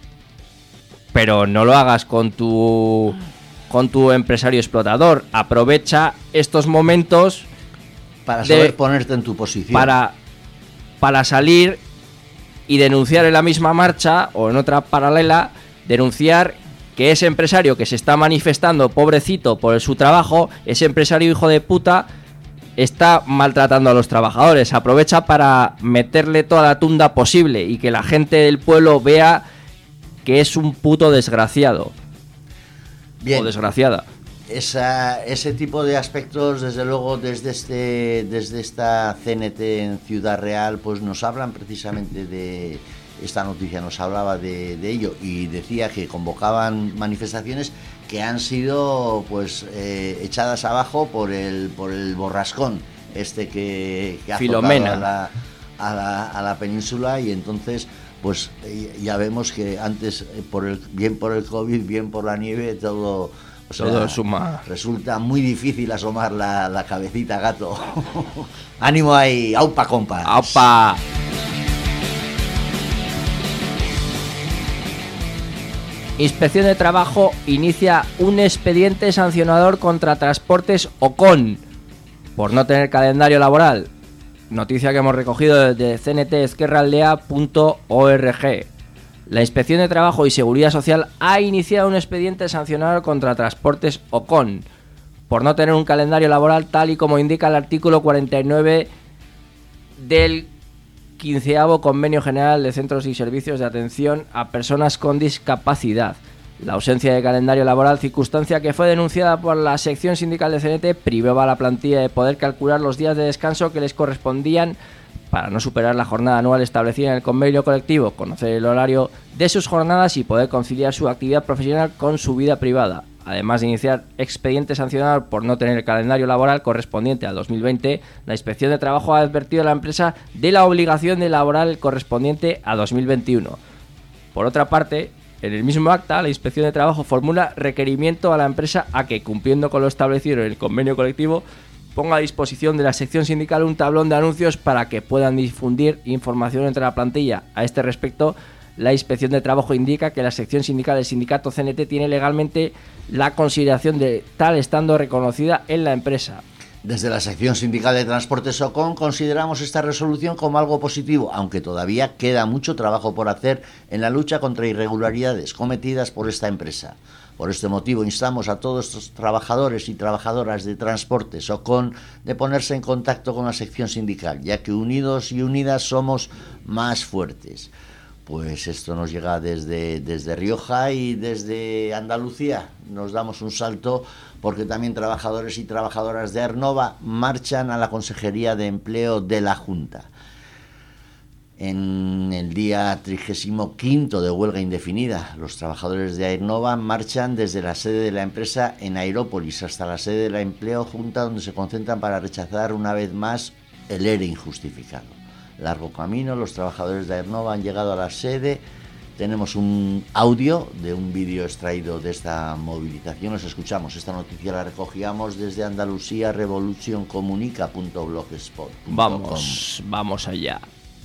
pero no lo hagas con tu empresario explotador. Aprovecha estos momentos para saber ponerte en tu posición. Para salir y denunciar en la misma marcha o en otra paralela, denunciar que ese empresario que se está manifestando, pobrecito, por su trabajo, ese empresario hijo de puta está maltratando a los trabajadores. Aprovecha para meterle toda la tunda posible y que la gente del pueblo vea que es un puto desgraciado. Bien. o desgraciada. Ese tipo de aspectos, desde luego, desde esta CNT en Ciudad Real, pues nos hablan precisamente de esta noticia, nos hablaba de ello, y decía que convocaban manifestaciones que han sido pues echadas abajo por el borrascón que ha Filomena a la península, y entonces pues ya vemos que antes bien por el COVID, bien por la nieve, todo suma. Resulta muy difícil asomar la cabecita, gato. Ánimo ahí, aupa compas. ¡Aupa! Inspección de Trabajo inicia un expediente sancionador contra Transportes Ocon por no tener calendario laboral. Noticia que hemos recogido desde cntezquerraldea.org. La Inspección de Trabajo y Seguridad Social ha iniciado un expediente sancionador contra Transportes Ocon por no tener un calendario laboral, tal y como indica el artículo 49 del 15º Convenio General de Centros y Servicios de Atención a Personas con Discapacidad. La ausencia de calendario laboral, circunstancia que fue denunciada por la sección sindical de CNT, privaba a la plantilla de poder calcular los días de descanso que les correspondían para no superar la jornada anual establecida en el convenio colectivo, conocer el horario de sus jornadas y poder conciliar su actividad profesional con su vida privada. Además de iniciar expediente sancionador por no tener el calendario laboral correspondiente al 2020, la Inspección de Trabajo ha advertido a la empresa de la obligación de elaborar el correspondiente a 2021. Por otra parte, en el mismo acta, la Inspección de Trabajo formula requerimiento a la empresa a que, cumpliendo con lo establecido en el convenio colectivo, ponga a disposición de la sección sindical un tablón de anuncios para que puedan difundir información entre la plantilla. A este respecto, la Inspección de Trabajo indica que la sección sindical del sindicato CNT tiene legalmente la consideración de tal estando reconocida en la empresa. Desde la sección sindical de Transportes Ocon consideramos esta resolución como algo positivo, aunque todavía queda mucho trabajo por hacer en la lucha contra irregularidades cometidas por esta empresa. Por este motivo instamos a todos estos trabajadores y trabajadoras de Transportes Ocon de ponerse en contacto con la sección sindical, ya que unidos y unidas somos más fuertes. Pues esto nos llega desde Rioja y desde Andalucía. Nos damos un salto porque también trabajadores y trabajadoras de Aernnova marchan a la Consejería de Empleo de la Junta. En el día 35º de huelga indefinida, los trabajadores de Aernnova marchan desde la sede de la empresa en Aerópolis hasta la sede de la Empleo Junta, donde se concentran para rechazar una vez más el ERE injustificado. Largo camino, los trabajadores de Aernnova han llegado a la sede. Tenemos un audio de un vídeo extraído de esta movilización. Los escuchamos. Esta noticia la recogíamos desde Andalucía, revolucioncomunica.blogspot.com. Vamos allá.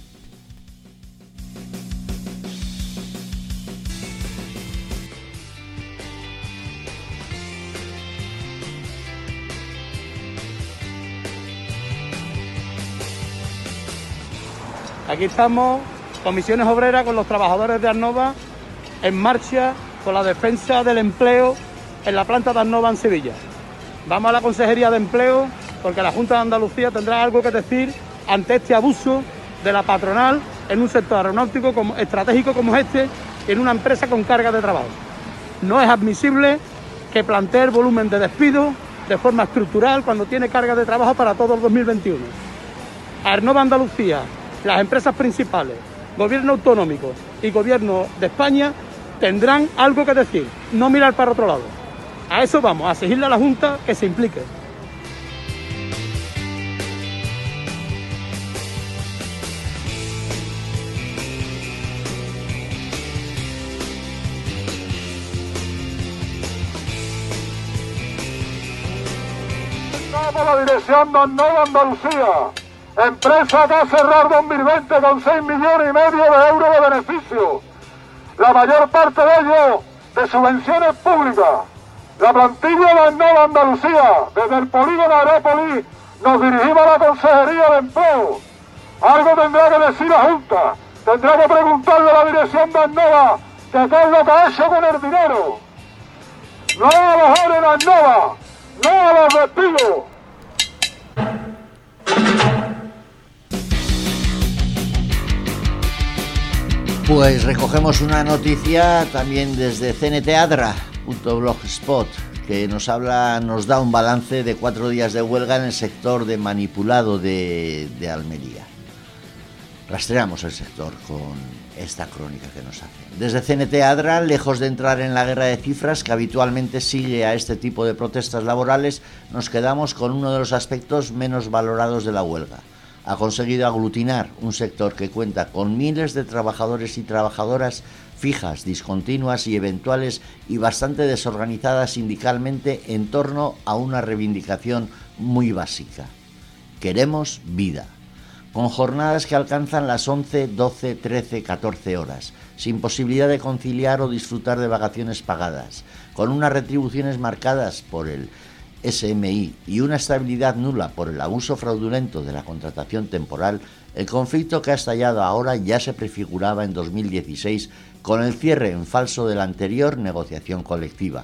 Aquí estamos, Comisiones Obreras, con los trabajadores de Aernnova en marcha con la defensa del empleo en la planta de Aernnova en Sevilla. Vamos a la Consejería de Empleo porque la Junta de Andalucía tendrá algo que decir ante este abuso de la patronal en un sector aeronáutico estratégico como este y en una empresa con carga de trabajo. No es admisible que plantee el volumen de despido de forma estructural cuando tiene carga de trabajo para todo el 2021. Aernnova Andalucía, las empresas principales, gobierno autonómico y gobierno de España tendrán algo que decir, no mirar para otro lado. A eso vamos, a exigirle a la Junta que se implique. Estamos la dirección de Aernnova Andalucía. Empresa que ha cerrado 2020 con 6,5 millones de euros de beneficio. La mayor parte de ellos de subvenciones públicas. La plantilla de Aernnova Andalucía, desde el polígono Aerópolis, nos dirigimos a la Consejería de Empleo. Algo tendrá que decir la Junta. Tendrá que preguntarle a la dirección de Aernnova qué es lo que ha hecho con el dinero. No a los en Aernnova, no a los despidos. Pues recogemos una noticia también desde CNT Adra, Blogspot, que nos da un balance de 4 días de huelga en el sector de manipulado de Almería. Rastreamos el sector con esta crónica que nos hace. Desde CNT Adra, lejos de entrar en la guerra de cifras que habitualmente sigue a este tipo de protestas laborales, nos quedamos con uno de los aspectos menos valorados de la huelga. Ha conseguido aglutinar un sector que cuenta con miles de trabajadores y trabajadoras fijas, discontinuas y eventuales y bastante desorganizadas sindicalmente en torno a una reivindicación muy básica. Queremos vida. Con jornadas que alcanzan las 11, 12, 13, 14 horas, sin posibilidad de conciliar o disfrutar de vacaciones pagadas, con unas retribuciones marcadas por el SMI y una estabilidad nula por el abuso fraudulento de la contratación temporal, el conflicto que ha estallado ahora ya se prefiguraba en 2016 con el cierre en falso de la anterior negociación colectiva.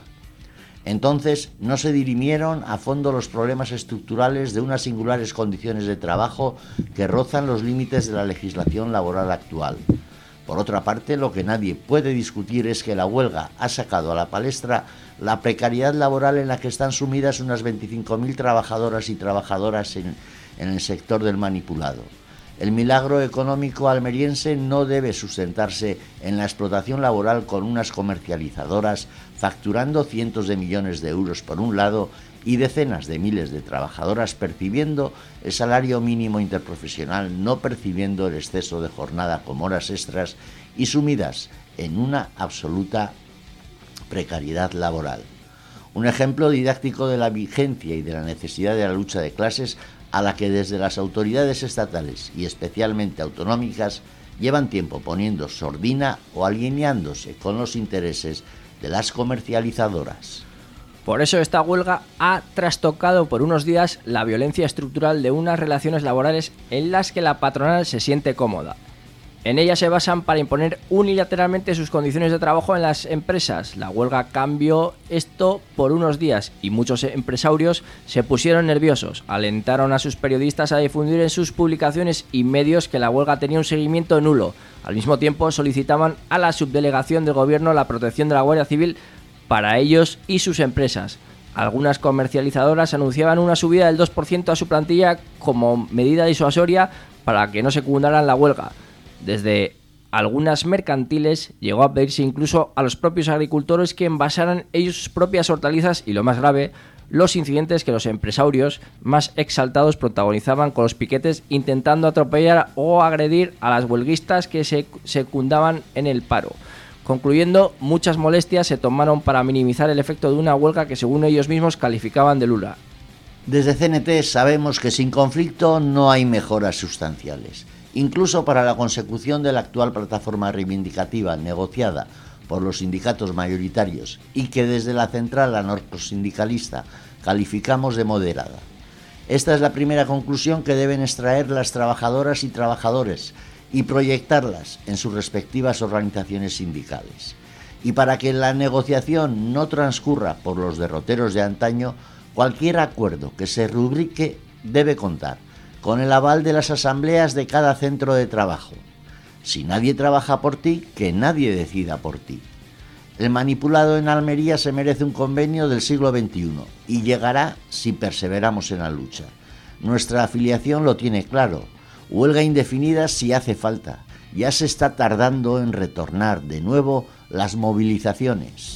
Entonces no se dirimieron a fondo los problemas estructurales de unas singulares condiciones de trabajo que rozan los límites de la legislación laboral actual. Por otra parte, lo que nadie puede discutir es que la huelga ha sacado a la palestra la precariedad laboral en la que están sumidas unas 25.000 trabajadoras y trabajadoras en el sector del manipulado. El milagro económico almeriense no debe sustentarse en la explotación laboral con unas comercializadoras facturando cientos de millones de euros por un lado y decenas de miles de trabajadoras percibiendo el salario mínimo interprofesional, no percibiendo el exceso de jornada como horas extras y sumidas en una absoluta precariedad laboral. Un ejemplo didáctico de la vigencia y de la necesidad de la lucha de clases a la que desde las autoridades estatales y especialmente autonómicas llevan tiempo poniendo sordina o alineándose con los intereses de las comercializadoras. Por eso esta huelga ha trastocado por unos días la violencia estructural de unas relaciones laborales en las que la patronal se siente cómoda. En ellas se basan para imponer unilateralmente sus condiciones de trabajo en las empresas. La huelga cambió esto por unos días y muchos empresarios se pusieron nerviosos. Alentaron a sus periodistas a difundir en sus publicaciones y medios que la huelga tenía un seguimiento nulo. Al mismo tiempo solicitaban a la subdelegación del gobierno la protección de la Guardia Civil para ellos y sus empresas. Algunas comercializadoras anunciaban una subida del 2% a su plantilla como medida disuasoria para que no secundaran la huelga. Desde algunas mercantiles llegó a pedirse incluso a los propios agricultores que envasaran ellos sus propias hortalizas y, lo más grave, los incidentes que los empresarios más exaltados protagonizaban con los piquetes intentando atropellar o agredir a las huelguistas que se secundaban en el paro. Concluyendo, muchas molestias se tomaron para minimizar el efecto de una huelga que según ellos mismos calificaban de nula. Desde CNT sabemos que sin conflicto no hay mejoras sustanciales. Incluso para la consecución de la actual plataforma reivindicativa negociada por los sindicatos mayoritarios y que desde la central anarcosindicalista calificamos de moderada. Esta es la primera conclusión que deben extraer las trabajadoras y trabajadores y proyectarlas en sus respectivas organizaciones sindicales. Y para que la negociación no transcurra por los derroteros de antaño, cualquier acuerdo que se rubrique debe contar con el aval de las asambleas de cada centro de trabajo. Si nadie trabaja por ti, que nadie decida por ti. El manipulado en Almería se merece un convenio del siglo XXI y llegará si perseveramos en la lucha. Nuestra afiliación lo tiene claro. Huelga indefinida si hace falta. Ya se está tardando en retornar de nuevo las movilizaciones.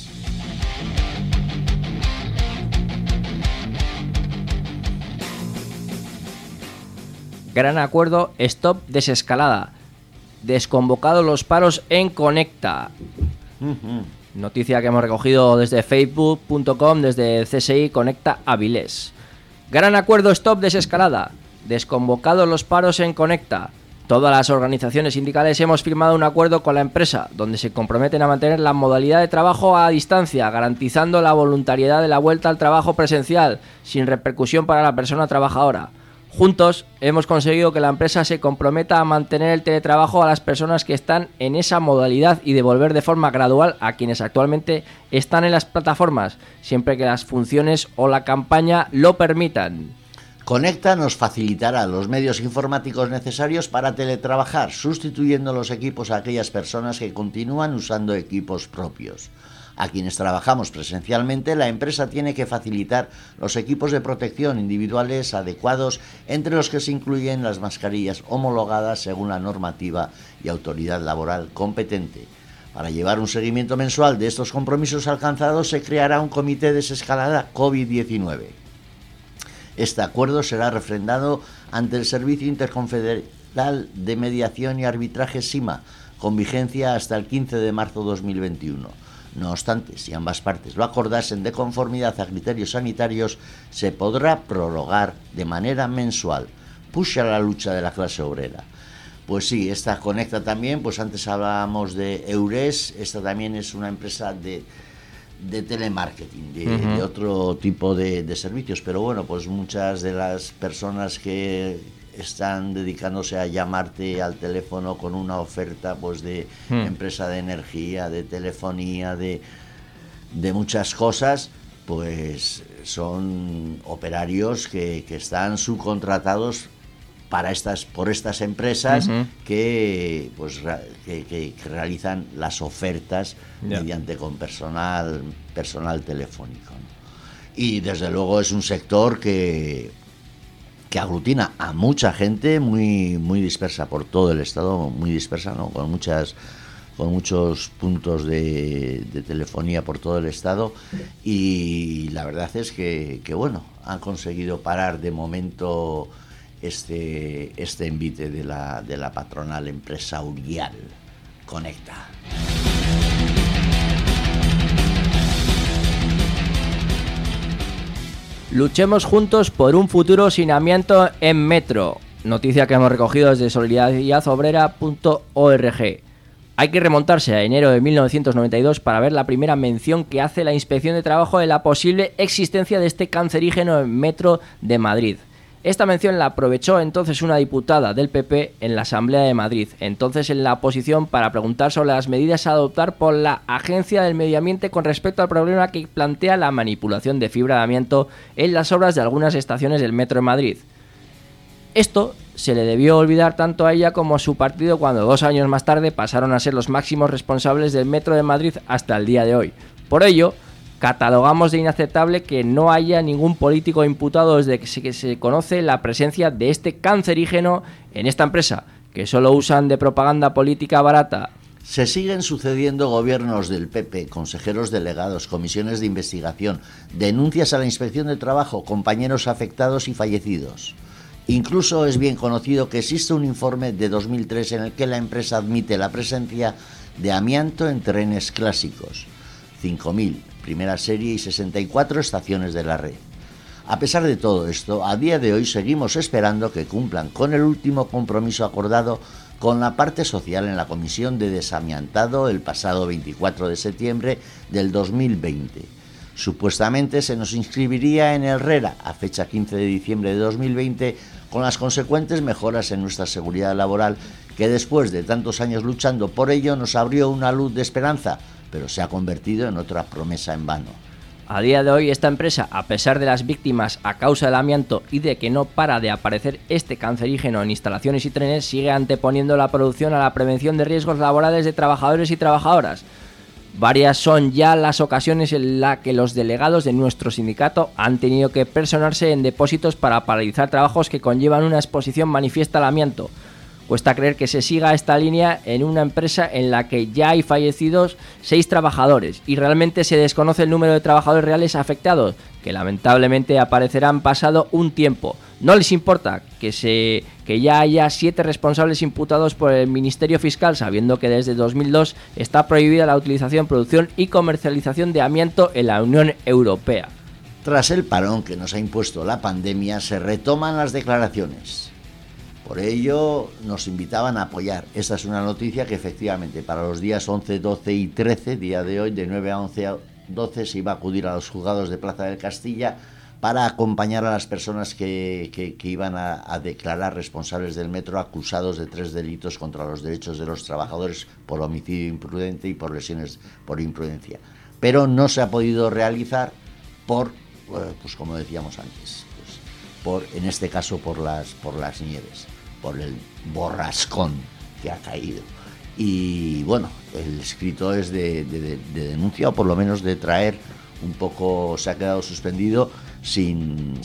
Gran acuerdo, stop desescalada. Desconvocado los paros en Conecta. Noticia que hemos recogido desde facebook.com, desde CSI Conecta Avilés. Gran acuerdo, stop desescalada. Desconvocado los paros en Conecta. Todas las organizaciones sindicales hemos firmado un acuerdo con la empresa, donde se comprometen a mantener la modalidad de trabajo a distancia, garantizando la voluntariedad de la vuelta al trabajo presencial, sin repercusión para la persona trabajadora. Juntos hemos conseguido que la empresa se comprometa a mantener el teletrabajo a las personas que están en esa modalidad y devolver de forma gradual a quienes actualmente están en las plataformas, siempre que las funciones o la campaña lo permitan. Conecta nos facilitará los medios informáticos necesarios para teletrabajar, sustituyendo los equipos a aquellas personas que continúan usando equipos propios. A quienes trabajamos presencialmente, la empresa tiene que facilitar los equipos de protección individuales adecuados, entre los que se incluyen las mascarillas homologadas según la normativa y autoridad laboral competente. Para llevar un seguimiento mensual de estos compromisos alcanzados, se creará un comité de desescalada COVID-19. Este acuerdo será refrendado ante el Servicio Interconfederal de Mediación y Arbitraje SIMA, con vigencia hasta el 15 de marzo de 2021. No obstante, si ambas partes lo acordasen de conformidad a criterios sanitarios, se podrá prorrogar de manera mensual. Push a la lucha de la clase obrera. Pues sí, esta conecta también, pues antes hablábamos de Eures, esta también es una empresa de telemarketing, de otro tipo de servicios, pero bueno, pues muchas de las personas que están dedicándose a llamarte al teléfono con una oferta pues de empresa de energía, de telefonía, de muchas cosas, pues son operarios que están subcontratados por estas empresas que realizan las ofertas mediante con personal telefónico, ¿no? Y desde luego es un sector que aglutina a mucha gente muy dispersa por todo el estado, muy dispersa, ¿no? Con muchos puntos de telefonía por todo el estado, y la verdad es que bueno, han conseguido parar de momento este envite de la patronal empresarial Conecta. Luchemos juntos por un futuro sin amianto en metro. Noticia que hemos recogido desde solidaridadobrera.org. Hay que remontarse a enero de 1992 para ver la primera mención que hace la Inspección de Trabajo de la posible existencia de este cancerígeno en metro de Madrid. Esta mención la aprovechó entonces una diputada del PP en la Asamblea de Madrid, entonces en la oposición, para preguntar sobre las medidas a adoptar por la Agencia del Medio Ambiente con respecto al problema que plantea la manipulación de fibra de amianto en las obras de algunas estaciones del metro de Madrid. Esto se le debió olvidar tanto a ella como a su partido cuando 2 años más tarde pasaron a ser los máximos responsables del metro de Madrid hasta el día de hoy. Por ello, catalogamos de inaceptable que no haya ningún político imputado desde que se conoce la presencia de este cancerígeno en esta empresa, que solo usan de propaganda política barata. Se siguen sucediendo gobiernos del PP, consejeros delegados, comisiones de investigación, denuncias a la Inspección de Trabajo, compañeros afectados y fallecidos. Incluso es bien conocido que existe un informe de 2003 en el que la empresa admite la presencia de amianto en trenes clásicos. 5.000, primera serie, y 64 estaciones de la red. A pesar de todo esto, a día de hoy seguimos esperando que cumplan con el último compromiso acordado con la parte social en la Comisión de Desamiantado el pasado 24 de septiembre del 2020. Supuestamente se nos inscribiría en el RERA a fecha 15 de diciembre de 2020, con las consecuentes mejoras en nuestra seguridad laboral, que después de tantos años luchando por ello nos abrió una luz de esperanza, pero se ha convertido en otra promesa en vano. A día de hoy esta empresa, a pesar de las víctimas a causa del amianto y de que no para de aparecer este cancerígeno en instalaciones y trenes, sigue anteponiendo la producción a la prevención de riesgos laborales de trabajadores y trabajadoras. Varias son ya las ocasiones en las que los delegados de nuestro sindicato han tenido que personarse en depósitos para paralizar trabajos que conllevan una exposición manifiesta al amianto. Cuesta creer que se siga esta línea en una empresa en la que ya hay fallecidos 6 trabajadores y realmente se desconoce el número de trabajadores reales afectados, que lamentablemente aparecerán pasado un tiempo. No les importa que ya haya 7 responsables imputados por el Ministerio Fiscal, sabiendo que desde 2002 está prohibida la utilización, producción y comercialización de amianto en la Unión Europea. Tras el parón que nos ha impuesto la pandemia, se retoman las declaraciones. Por ello, nos invitaban a apoyar. Esta es una noticia que efectivamente para los días 11, 12 y 13, día de hoy, de 9 a 11 a 12, se iba a acudir a los juzgados de Plaza del Castilla para acompañar a las personas que iban a declarar responsables del metro, acusados de 3 delitos contra los derechos de los trabajadores por homicidio imprudente y por lesiones por imprudencia. Pero no se ha podido realizar por, pues como decíamos antes, en este caso por las nieves, por el borrascón que ha caído. Y bueno, el escrito es de denuncia, o por lo menos de traer un poco, se ha quedado suspendido sin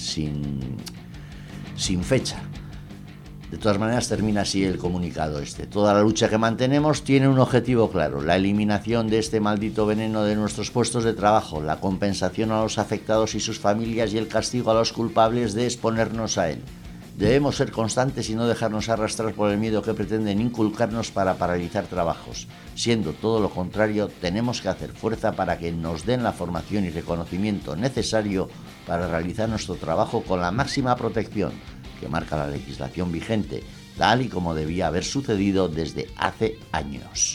fecha. De todas maneras, termina así el comunicado este. Toda la lucha que mantenemos tiene un objetivo claro: la eliminación de este maldito veneno de nuestros puestos de trabajo, la compensación a los afectados y sus familias y el castigo a los culpables de exponernos a él. Debemos ser constantes y no dejarnos arrastrar por el miedo que pretenden inculcarnos para paralizar trabajos. Siendo todo lo contrario, tenemos que hacer fuerza para que nos den la formación y reconocimiento necesario para realizar nuestro trabajo con la máxima protección que marca la legislación vigente, tal y como debía haber sucedido desde hace años.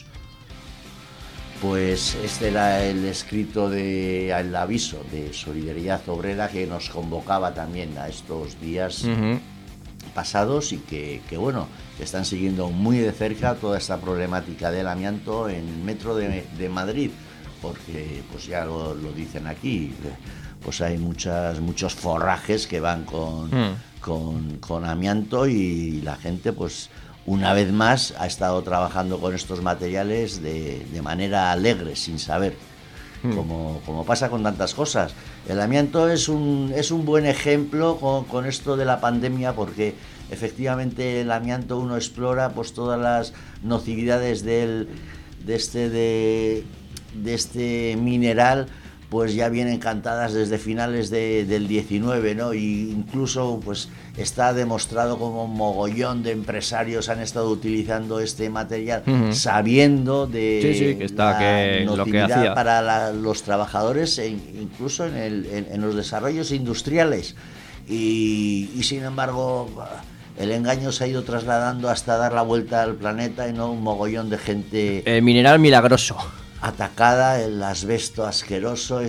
Pues este era el escrito el aviso de Solidaridad Obrera que nos convocaba también a estos días pasados y que bueno, que están siguiendo muy de cerca toda esta problemática del amianto en el metro de Madrid, porque pues ya lo dicen aquí, pues hay muchos forrajes que van con amianto, y la gente pues una vez más ha estado trabajando con estos materiales de manera alegre, sin saber, como pasa con tantas cosas. El amianto es un buen ejemplo con esto de la pandemia, porque efectivamente el amianto uno explora pues todas las nocividades de este mineral, pues ya vienen cantadas desde finales del 19, ¿no? Y incluso pues está demostrado como un mogollón de empresarios han estado utilizando este material sabiendo de la nocividad para los trabajadores, incluso en los desarrollos industriales. Y sin embargo, el engaño se ha ido trasladando hasta dar la vuelta al planeta, y no un mogollón de gente... mineral milagroso. Atacada, el asbesto asqueroso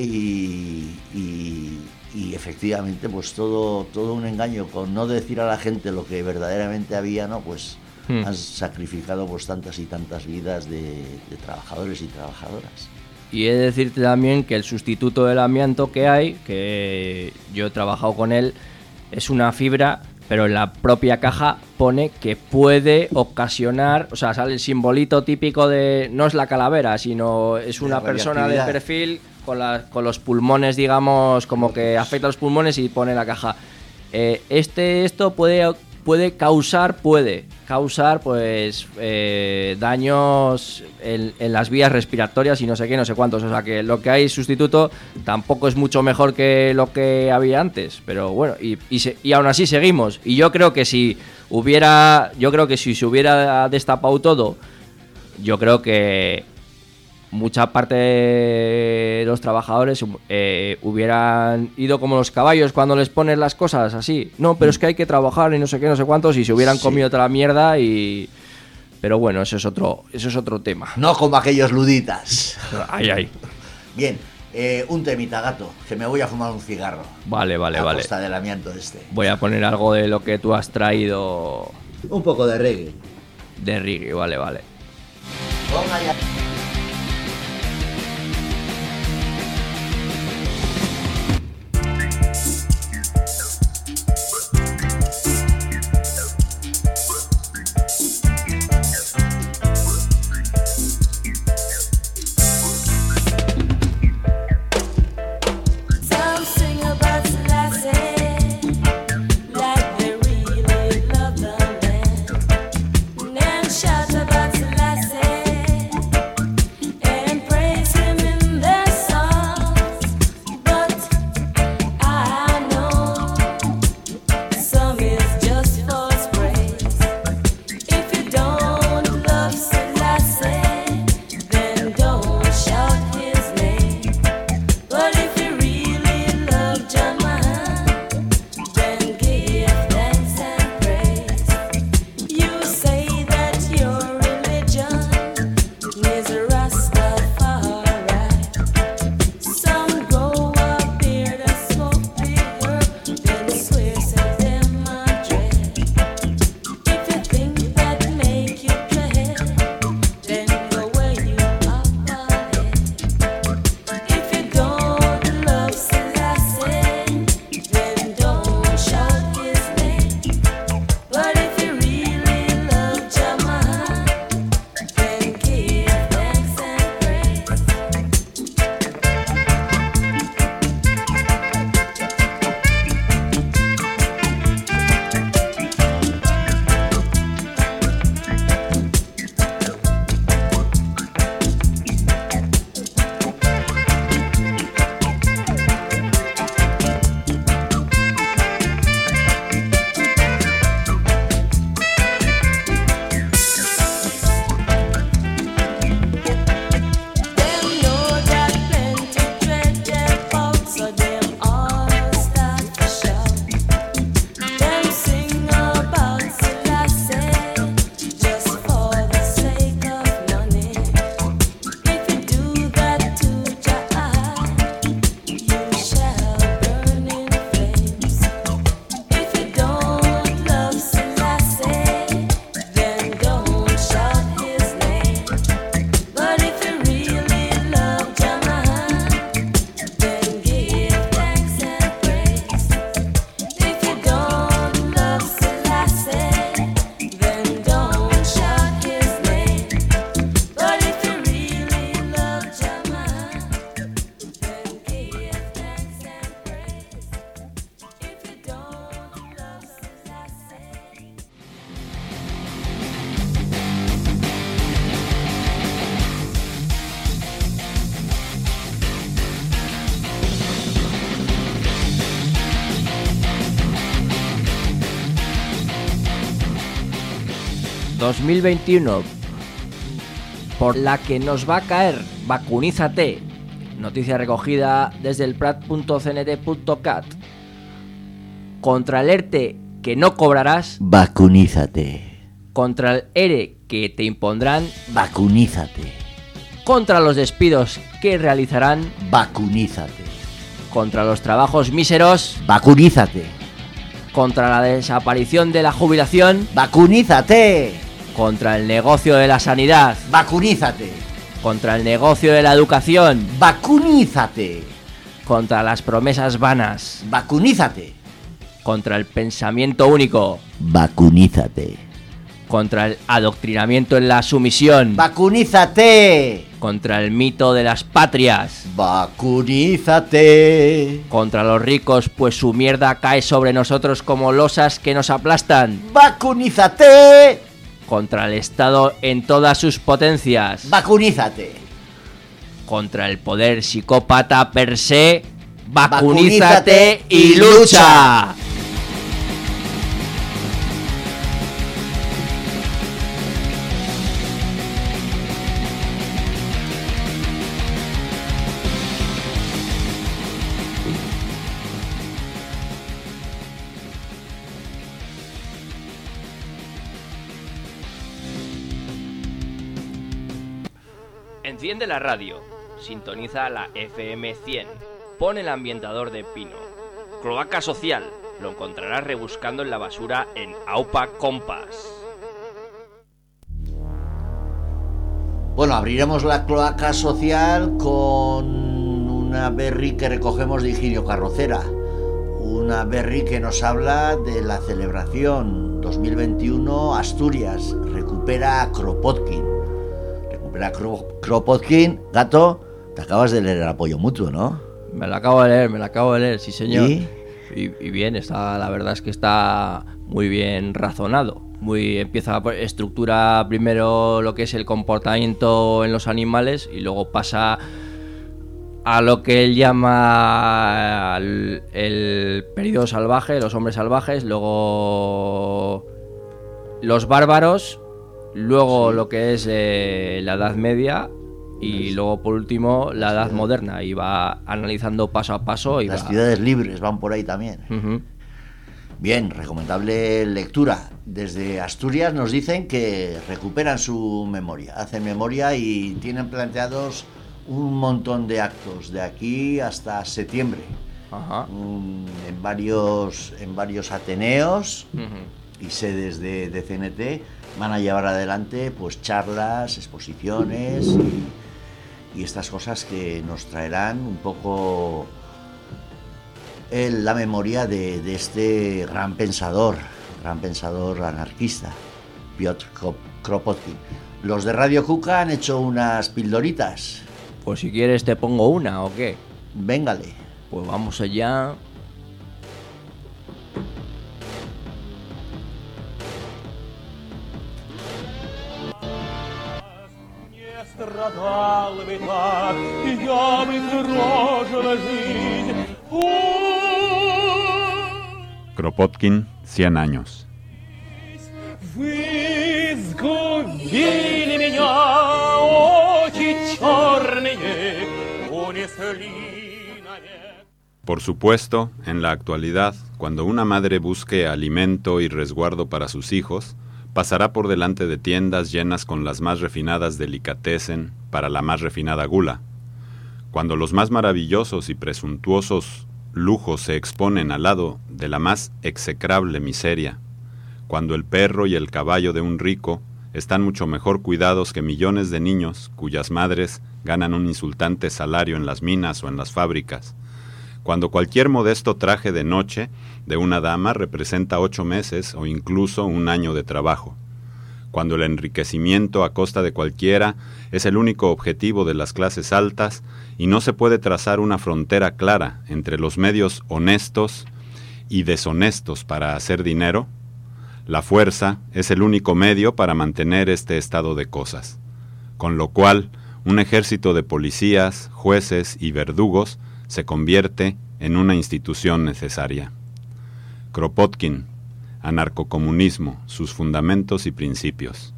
y efectivamente pues todo un engaño, con no decir a la gente lo que verdaderamente había, ¿no? Pues han sacrificado pues tantas y tantas vidas de trabajadores y trabajadoras. Y he de decirte también que el sustituto del amianto que hay, que yo he trabajado con él, es una fibra, pero en la propia caja pone que puede ocasionar, o sea, sale el simbolito típico de, no es la calavera, sino es una persona de perfil con los pulmones, digamos, como que afecta a los pulmones, y pone la caja. Esto puede causar pues daños en las vías respiratorias y no sé qué, no sé cuántos. O sea que lo que hay sustituto tampoco es mucho mejor que lo que había antes, pero bueno, y aún así seguimos. Y yo creo que si se hubiera destapado todo, yo creo que mucha parte de los trabajadores hubieran ido como los caballos cuando les pones las cosas así. No, pero es que hay que trabajar y no sé qué, no sé cuántos, y se hubieran comido otra mierda y... Pero bueno, eso es otro tema. No como aquellos luditas. Ay. Bien, un temita, gato, que me voy a fumar un cigarro. Vale. A costa del amianto este. Voy a poner algo de lo que tú has traído. Un poco de reggae. De reggae, vale. Ponga ya. Shut about Selassie. 2021, por la que nos va a caer Vacunízate, noticia recogida desde el prat.cnt.cat, contra el ERTE que no cobrarás, Vacunízate. contra el ERE que te impondrán, Vacunízate. contra los despidos que realizarán, Vacunízate. contra los trabajos míseros, Vacunízate. contra la desaparición de la jubilación, Vacunízate. contra el negocio de la sanidad, Vacunízate. contra el negocio de la educación, Vacunízate. contra las promesas vanas, Vacunízate. contra el pensamiento único, Vacunízate. contra el adoctrinamiento en la sumisión, Vacunízate. contra el mito de las patrias, Vacunízate. contra los ricos, pues su mierda cae sobre nosotros como losas que nos aplastan, Vacunízate. contra el Estado en todas sus potencias, Vacunízate. contra el poder psicópata per se, Vacunízate vacunízate y lucha. Enciende la radio, sintoniza la FM 100, pon el ambientador de pino. Cloaca social, lo encontrarás rebuscando en la basura en Aupa Compass. Bueno, abriremos la cloaca social con una berri que recogemos de Higirio Carrocera. Una berri que nos habla de la celebración 2021 Asturias. Recupera a Kropotkin. Recupera a Kropotkin. Gato, te acabas de leer el apoyo mutuo, ¿no? Me la acabo de leer, sí señor. ¿Y? Y bien, la verdad es que está muy bien razonado. Empieza por estructura primero lo que es el comportamiento en los animales y luego pasa a lo que él llama el periodo salvaje, los hombres salvajes, luego los bárbaros, luego sí, lo que es la Edad Media y luego por último la Edad Moderna, y va analizando paso a paso. Y las ciudades libres van por ahí también. Uh-huh. Bien, recomendable lectura. Desde Asturias nos dicen que recuperan su memoria, hacen memoria y tienen planteados un montón de actos de aquí hasta septiembre. Ajá. En varios ateneos Uh-huh. y sedes de CNT van a llevar adelante pues charlas, exposiciones y estas cosas que nos traerán un poco la memoria de este gran pensador anarquista, Piotr Kropotkin. Los de Radio Cuca han hecho unas pildoritas. Pues si quieres te pongo una, ¿o qué? Véngale. Pues vamos allá. Kropotkin, 100 años. Por supuesto, en la actualidad, cuando una madre busque alimento y resguardo para sus hijos, pasará por delante de tiendas llenas con las más refinadas delicatessen para la más refinada gula. Cuando los más maravillosos y presuntuosos lujos se exponen al lado de la más execrable miseria, cuando el perro y el caballo de un rico están mucho mejor cuidados que millones de niños cuyas madres ganan un insultante salario en las minas o en las fábricas, cuando cualquier modesto traje de noche de una dama representa 8 meses o incluso un año de trabajo, cuando el enriquecimiento a costa de cualquiera es el único objetivo de las clases altas y no se puede trazar una frontera clara entre los medios honestos y deshonestos para hacer dinero, la fuerza es el único medio para mantener este estado de cosas, con lo cual un ejército de policías, jueces y verdugos se convierte en una institución necesaria. Kropotkin, Anarcocomunismo, sus fundamentos y principios.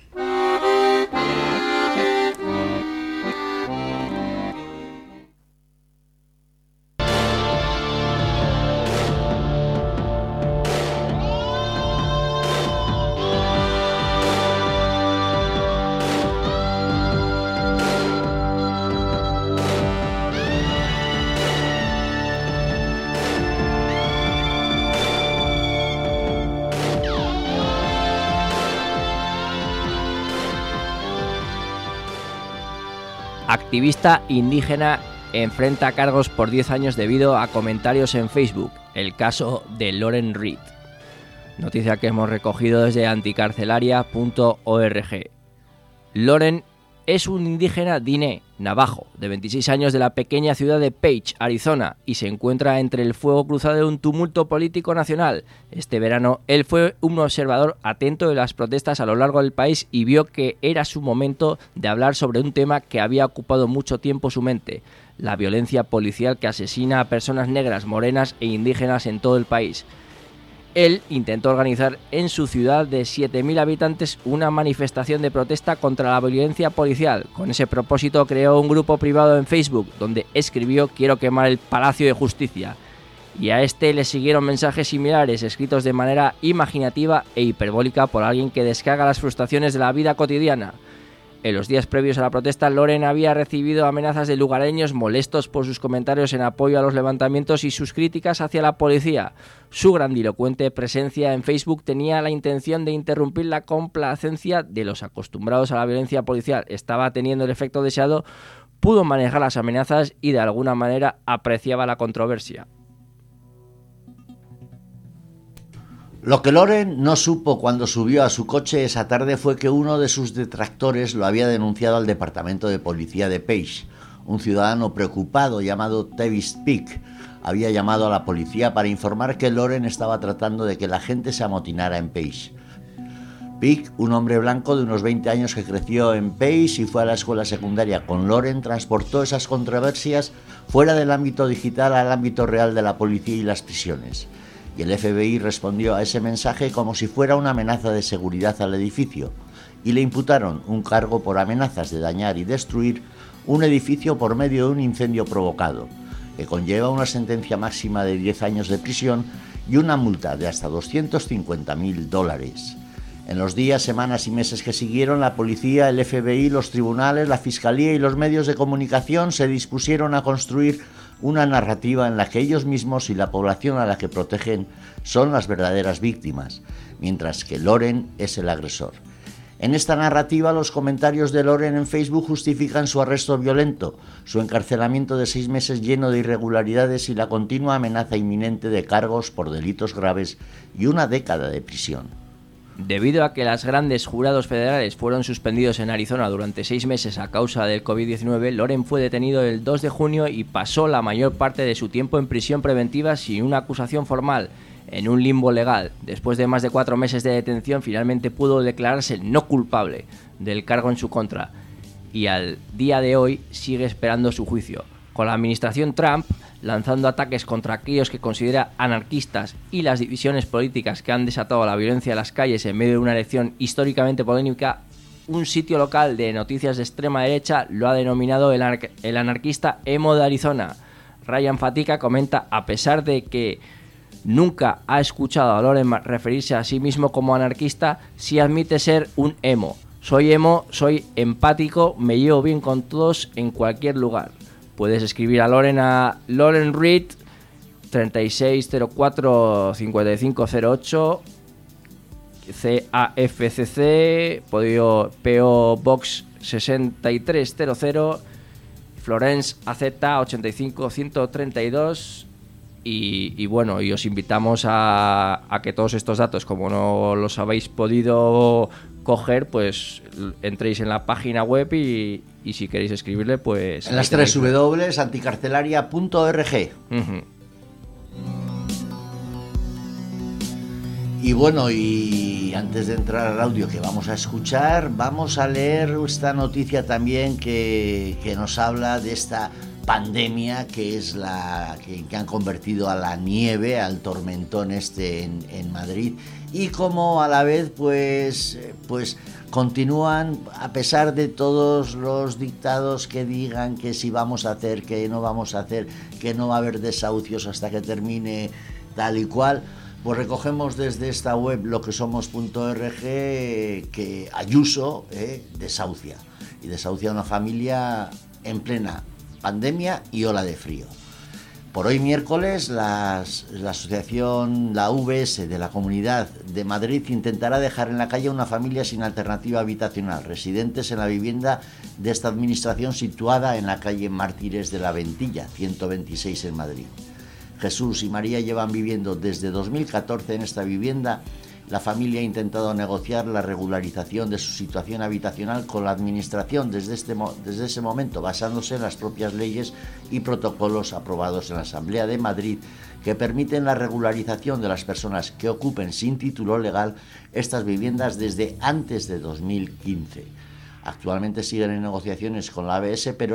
Activista indígena enfrenta cargos por 10 años debido a comentarios en Facebook. El caso de Lauren Reed. Noticia que hemos recogido desde anticarcelaria.org. Lauren es un indígena diné, navajo, de 26 años de la pequeña ciudad de Page, Arizona, y se encuentra entre el fuego cruzado de un tumulto político nacional. Este verano, él fue un observador atento de las protestas a lo largo del país y vio que era su momento de hablar sobre un tema que había ocupado mucho tiempo su mente: la violencia policial que asesina a personas negras, morenas e indígenas en todo el país. Él intentó organizar en su ciudad de 7.000 habitantes una manifestación de protesta contra la violencia policial. Con ese propósito creó un grupo privado en Facebook donde escribió: "Quiero quemar el Palacio de Justicia". Y a este le siguieron mensajes similares escritos de manera imaginativa e hiperbólica por alguien que descarga las frustraciones de la vida cotidiana. En los días previos a la protesta, Lauren había recibido amenazas de lugareños molestos por sus comentarios en apoyo a los levantamientos y sus críticas hacia la policía. Su grandilocuente presencia en Facebook tenía la intención de interrumpir la complacencia de los acostumbrados a la violencia policial. Estaba teniendo el efecto deseado, pudo manejar las amenazas y de alguna manera apreciaba la controversia. Lo que Lauren no supo cuando subió a su coche esa tarde fue que uno de sus detractores lo había denunciado al departamento de policía de Page. Un ciudadano preocupado llamado Tavis Peak había llamado a la policía para informar que Lauren estaba tratando de que la gente se amotinara en Page. Peak, un hombre blanco de unos 20 años que creció en Page y fue a la escuela secundaria con Lauren, transportó esas controversias fuera del ámbito digital al ámbito real de la policía y las prisiones. Y el FBI respondió a ese mensaje como si fuera una amenaza de seguridad al edificio, y le imputaron un cargo por amenazas de dañar y destruir un edificio por medio de un incendio provocado, que conlleva una sentencia máxima de 10 años de prisión y una multa de hasta $250.000. En los días, semanas y meses que siguieron, la policía, el FBI, los tribunales, la fiscalía y los medios de comunicación se dispusieron a construir una narrativa en la que ellos mismos y la población a la que protegen son las verdaderas víctimas, mientras que Lauren es el agresor. En esta narrativa, los comentarios de Lauren en Facebook justifican su arresto violento, su encarcelamiento de 6 meses lleno de irregularidades y la continua amenaza inminente de cargos por delitos graves y una década de prisión. Debido a que los grandes jurados federales fueron suspendidos en Arizona durante 6 meses a causa del COVID-19, Lauren fue detenido el 2 de junio y pasó la mayor parte de su tiempo en prisión preventiva sin una acusación formal, en un limbo legal. Después de más de 4 meses de detención, finalmente pudo declararse no culpable del cargo en su contra, y al día de hoy sigue esperando su juicio. Con la administración Trump lanzando ataques contra aquellos que considera anarquistas y las divisiones políticas que han desatado la violencia en las calles en medio de una elección históricamente polémica, un sitio local de noticias de extrema derecha lo ha denominado el anarquista emo de Arizona. Ryan Fatica comenta: a pesar de que nunca ha escuchado a Lauren referirse a sí mismo como anarquista, sí admite ser un emo. Soy emo, soy empático, me llevo bien con todos en cualquier lugar. Puedes escribir a Lauren Reed 3604-5508 CAFCC, PO Box 6300 Florence AZ 85132 y bueno, y os invitamos a que todos estos datos, como no los habéis podido coger, pues entréis en la página web y si queréis escribirle, pues en las 3 W, anticarcelaria.org. Y bueno, y antes de entrar al audio que vamos a escuchar, vamos a leer esta noticia también que nos habla de esta pandemia que es que han convertido a la nieve, al tormentón en Madrid, y como a la vez pues continúan, a pesar de todos los dictados que digan que si vamos a hacer, que no vamos a hacer, que no va a haber desahucios hasta que termine tal y cual, pues recogemos desde esta web loquesomos.org que Ayuso desahucia a una familia en plena pandemia y ola de frío. Por hoy miércoles la asociación, la VS de la Comunidad de Madrid, intentará dejar en la calle a una familia sin alternativa habitacional, residentes en la vivienda de esta administración situada en la calle Mártires de la Ventilla, 126 en Madrid. Jesús y María llevan viviendo desde 2014 en esta vivienda. La familia ha intentado negociar la regularización de su situación habitacional con la administración desde ese momento, basándose en las propias leyes y protocolos aprobados en la Asamblea de Madrid que permiten la regularización de las personas que ocupen sin título legal estas viviendas desde antes de 2015. Actualmente siguen en negociaciones con la ABS, pero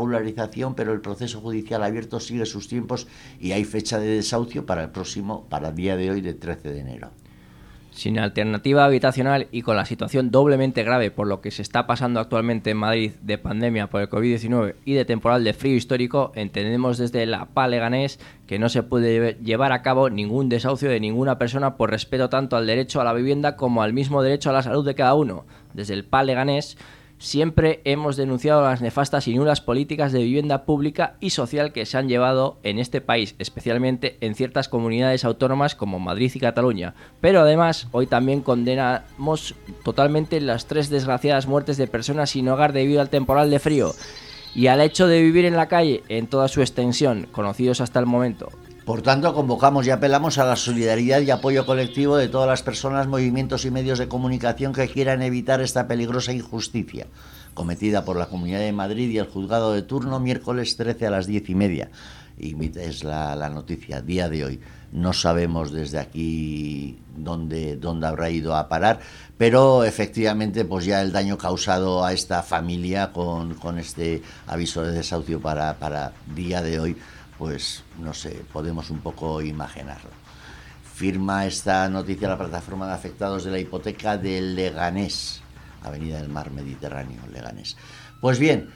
el proceso judicial abierto sigue sus tiempos y hay fecha de desahucio para el día de hoy, de 13 de enero. Sin alternativa habitacional y con la situación doblemente grave por lo que se está pasando actualmente en Madrid de pandemia por el COVID-19 y de temporal de frío histórico, entendemos desde la PA Leganés que no se puede llevar a cabo ningún desahucio de ninguna persona por respeto tanto al derecho a la vivienda como al mismo derecho a la salud de cada uno. Desde el PA Leganés siempre hemos denunciado las nefastas y nulas políticas de vivienda pública y social que se han llevado en este país, especialmente en ciertas comunidades autónomas como Madrid y Cataluña. Pero además, hoy también condenamos totalmente las 3 desgraciadas muertes de personas sin hogar debido al temporal de frío y al hecho de vivir en la calle en toda su extensión, conocidos hasta el momento. Por tanto, convocamos y apelamos a la solidaridad y apoyo colectivo de todas las personas, movimientos y medios de comunicación que quieran evitar esta peligrosa injusticia cometida por la Comunidad de Madrid y el juzgado de turno, miércoles 13 a las 10:30. Y es la noticia, día de hoy. No sabemos desde aquí dónde habrá ido a parar, pero efectivamente pues ya el daño causado a esta familia con este aviso de desahucio para día de hoy, pues no sé, podemos un poco imaginarlo. Firma esta noticia la plataforma de afectados de la hipoteca de Leganés, Avenida del Mar Mediterráneo, Leganés. Pues bien,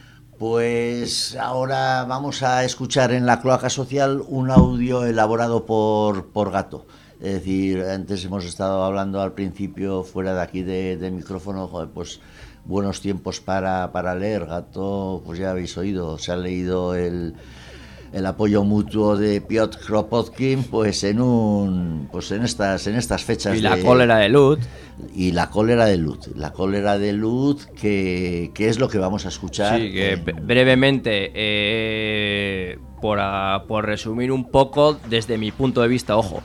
pues ahora vamos a escuchar en la Cloaca Social un audio elaborado por Gato. Es decir, antes hemos estado hablando al principio fuera de aquí de micrófono, pues buenos tiempos para leer. Gato, pues ya habéis oído, se ha leído el apoyo mutuo de Piotr Kropotkin, pues en estas fechas. Y la cólera de Lud. Y la cólera de Lud, que es lo que vamos a escuchar. Sí, que brevemente, por resumir un poco, desde mi punto de vista, ojo,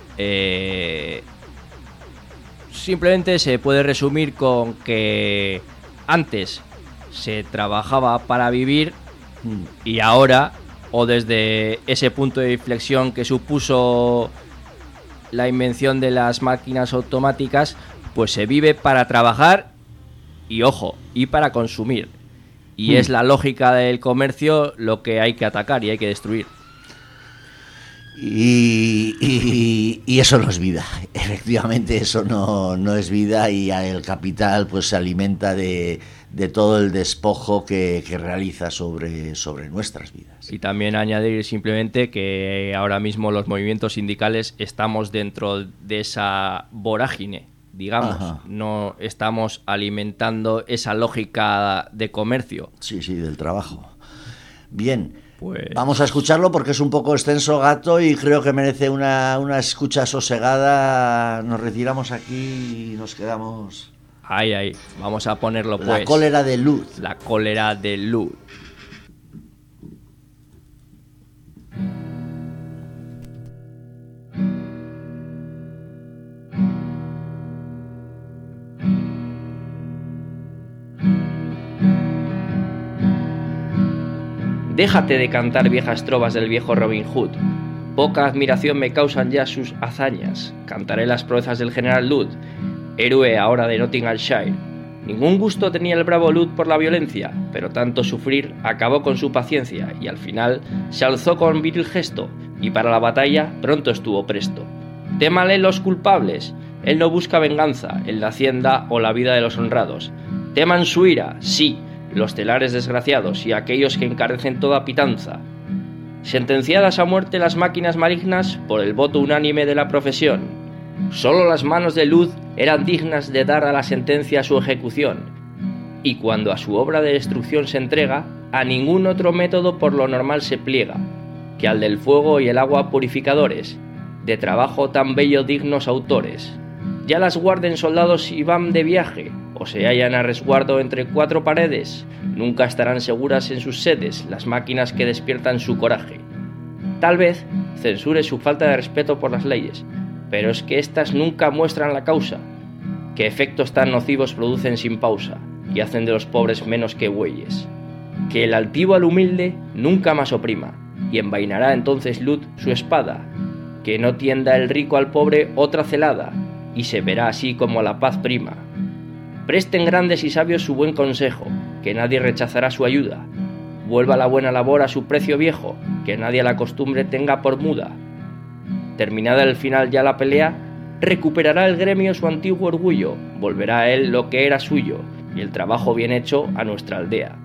simplemente se puede resumir con que antes se trabajaba para vivir y ahora, o desde ese punto de inflexión que supuso la invención de las máquinas automáticas, pues se vive para trabajar y, ojo, y para consumir. Y es la lógica del comercio lo que hay que atacar y hay que destruir. Y eso no es vida, efectivamente eso no es vida, y el capital pues se alimenta de todo el despojo que realiza sobre nuestras vidas. Y también añadir simplemente que ahora mismo los movimientos sindicales estamos dentro de esa vorágine, digamos. Ajá. No estamos alimentando esa lógica de comercio. Sí, del trabajo. Bien. Pues vamos a escucharlo porque es un poco extenso, Gato, y creo que merece una escucha sosegada. Nos retiramos aquí y nos quedamos... Ahí, vamos a ponerlo pues. La cólera de Lud. La cólera de Lud. Déjate de cantar viejas trovas del viejo Robin Hood. Poca admiración me causan ya sus hazañas. Cantaré las proezas del general Lud, héroe ahora de Nottinghamshire. Ningún gusto tenía el bravo Lud por la violencia, pero tanto sufrir acabó con su paciencia y al final se alzó con viril gesto y para la batalla pronto estuvo presto. Témale los culpables, él no busca venganza en la hacienda o la vida de los honrados. Teman su ira, sí, los telares desgraciados y aquellos que encarecen toda pitanza. Sentenciadas a muerte las máquinas malignas por el voto unánime de la profesión. Solo las manos de Lud eran dignas de dar a la sentencia su ejecución, y cuando a su obra de destrucción se entrega, a ningún otro método por lo normal se pliega, que al del fuego y el agua purificadores, de trabajo tan bello dignos autores. Ya las guarden soldados si van de viaje, o se hallan a resguardo entre cuatro paredes, nunca estarán seguras en sus sedes las máquinas que despiertan su coraje. Tal vez censure su falta de respeto por las leyes, pero es que éstas nunca muestran la causa, que efectos tan nocivos producen sin pausa, y hacen de los pobres menos que bueyes. Que el altivo al humilde nunca más oprima, y envainará entonces Lud su espada, que no tienda el rico al pobre otra celada, y se verá así como la paz prima. Presten grandes y sabios su buen consejo, que nadie rechazará su ayuda. Vuelva la buena labor a su precio viejo, que nadie la costumbre tenga por muda. Terminada al final ya la pelea, recuperará el gremio su antiguo orgullo, volverá a él lo que era suyo, y el trabajo bien hecho a nuestra aldea.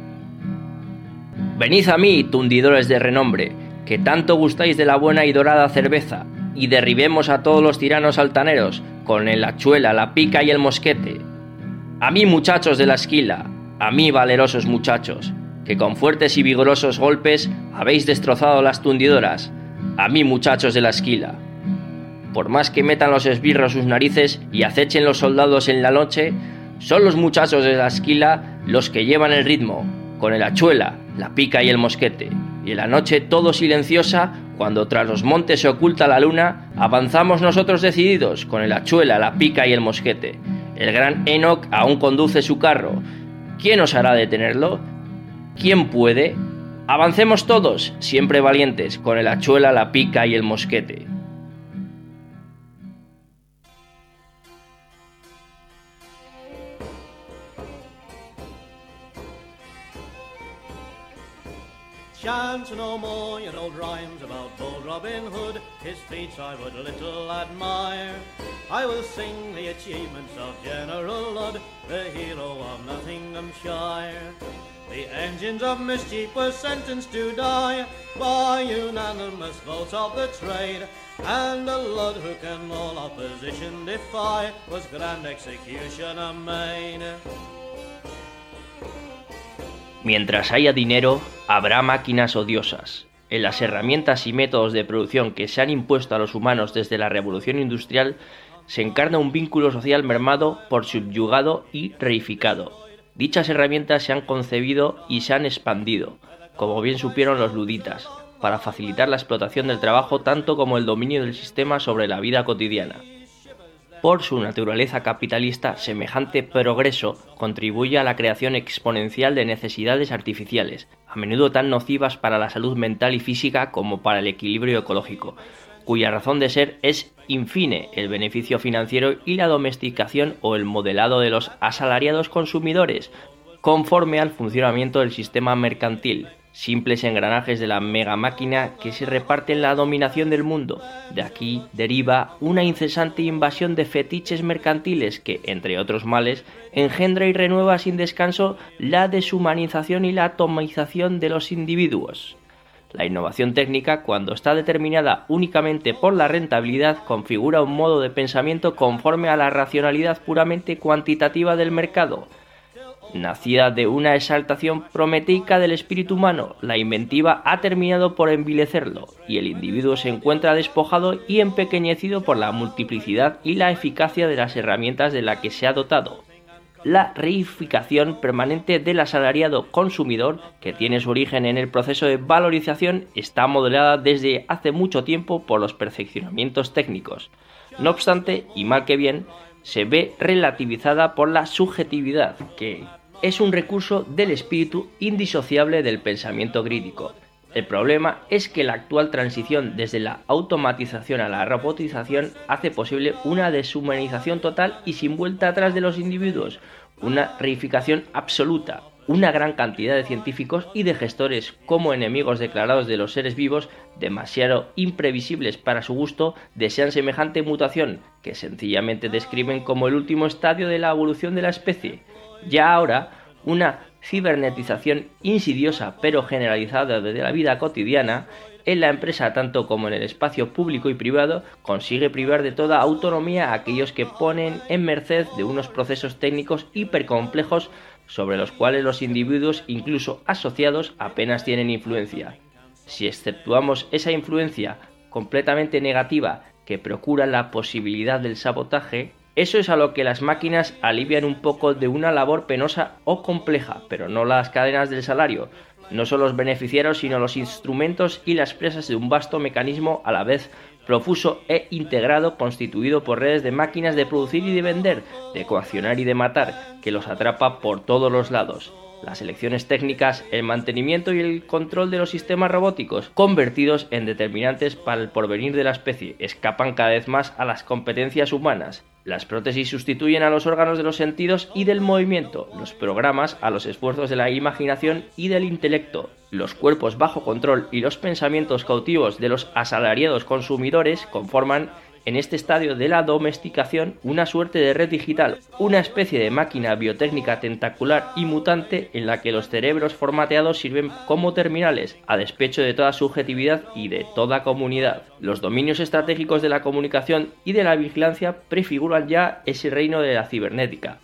Venid a mí, tundidores de renombre, que tanto gustáis de la buena y dorada cerveza, y derribemos a todos los tiranos altaneros, con el hachuela, la pica y el mosquete. A mí, muchachos de la esquila, a mí, valerosos muchachos, que con fuertes y vigorosos golpes habéis destrozado las tundidoras, a mí, muchachos de la esquila. Por más que metan los esbirros sus narices y acechen los soldados en la noche, son los muchachos de la esquila los que llevan el ritmo, con el hachuela, la pica y el mosquete. Y en la noche todo silenciosa, cuando tras los montes se oculta la luna, avanzamos nosotros decididos, con el hachuela, la pica y el mosquete. El gran Enoch aún conduce su carro. ¿Quién osará detenerlo? ¿Quién puede? Avancemos todos, siempre valientes, con el hachuela, la pica y el mosquete. Chants no more your old rhymes about bold Robin Hood, his feats I would little admire. I will sing the achievements of General Ludd, the hero of Nottinghamshire. The engines of mischief were sentenced to die by unanimous votes of the trade, and the Ludd who can all opposition defy was grand executioner made. Mientras haya dinero, habrá máquinas odiosas. En las herramientas y métodos de producción que se han impuesto a los humanos desde la revolución industrial, se encarna un vínculo social mermado por subyugado y reificado. Dichas herramientas se han concebido y se han expandido, como bien supieron los luditas, para facilitar la explotación del trabajo tanto como el dominio del sistema sobre la vida cotidiana. Por su naturaleza capitalista, semejante progreso contribuye a la creación exponencial de necesidades artificiales, a menudo tan nocivas para la salud mental y física como para el equilibrio ecológico, cuya razón de ser es, in fine, el beneficio financiero y la domesticación o el modelado de los asalariados consumidores, conforme al funcionamiento del sistema mercantil, simples engranajes de la mega máquina que se reparten la dominación del mundo. De aquí deriva una incesante invasión de fetiches mercantiles que, entre otros males, engendra y renueva sin descanso la deshumanización y la atomización de los individuos. La innovación técnica, cuando está determinada únicamente por la rentabilidad, configura un modo de pensamiento conforme a la racionalidad puramente cuantitativa del mercado. Nacida de una exaltación prometeica del espíritu humano, la inventiva ha terminado por envilecerlo, y el individuo se encuentra despojado y empequeñecido por la multiplicidad y la eficacia de las herramientas de las que se ha dotado. La reificación permanente del asalariado consumidor, que tiene su origen en el proceso de valorización, está modelada desde hace mucho tiempo por los perfeccionamientos técnicos. No obstante, y mal que bien, se ve relativizada por la subjetividad, que es un recurso del espíritu indisociable del pensamiento crítico. El problema es que la actual transición desde la automatización a la robotización hace posible una deshumanización total y sin vuelta atrás de los individuos, una reificación absoluta. Una gran cantidad de científicos y de gestores como enemigos declarados de los seres vivos, demasiado imprevisibles para su gusto, desean semejante mutación, que sencillamente describen como el último estadio de la evolución de la especie. Ya ahora, una cibernetización insidiosa pero generalizada de la vida cotidiana, en la empresa tanto como en el espacio público y privado, consigue privar de toda autonomía a aquellos que ponen en merced de unos procesos técnicos hipercomplejos sobre los cuales los individuos, incluso asociados, apenas tienen influencia. Si exceptuamos esa influencia completamente negativa que procura la posibilidad del sabotaje, eso es a lo que las máquinas alivian un poco de una labor penosa o compleja, pero no las cadenas del salario. No son los beneficiarios, sino los instrumentos y las presas de un vasto mecanismo a la vez profuso e integrado, constituido por redes de máquinas de producir y de vender, de coaccionar y de matar, que los atrapa por todos los lados. Las elecciones técnicas, el mantenimiento y el control de los sistemas robóticos, convertidos en determinantes para el porvenir de la especie, escapan cada vez más a las competencias humanas. Las prótesis sustituyen a los órganos de los sentidos y del movimiento, los programas a los esfuerzos de la imaginación y del intelecto. Los cuerpos bajo control y los pensamientos cautivos de los asalariados consumidores conforman en este estadio de la domesticación una suerte de red digital, una especie de máquina biotécnica tentacular y mutante en la que los cerebros formateados sirven como terminales, a despecho de toda subjetividad y de toda comunidad. Los dominios estratégicos de la comunicación y de la vigilancia prefiguran ya ese reino de la cibernética.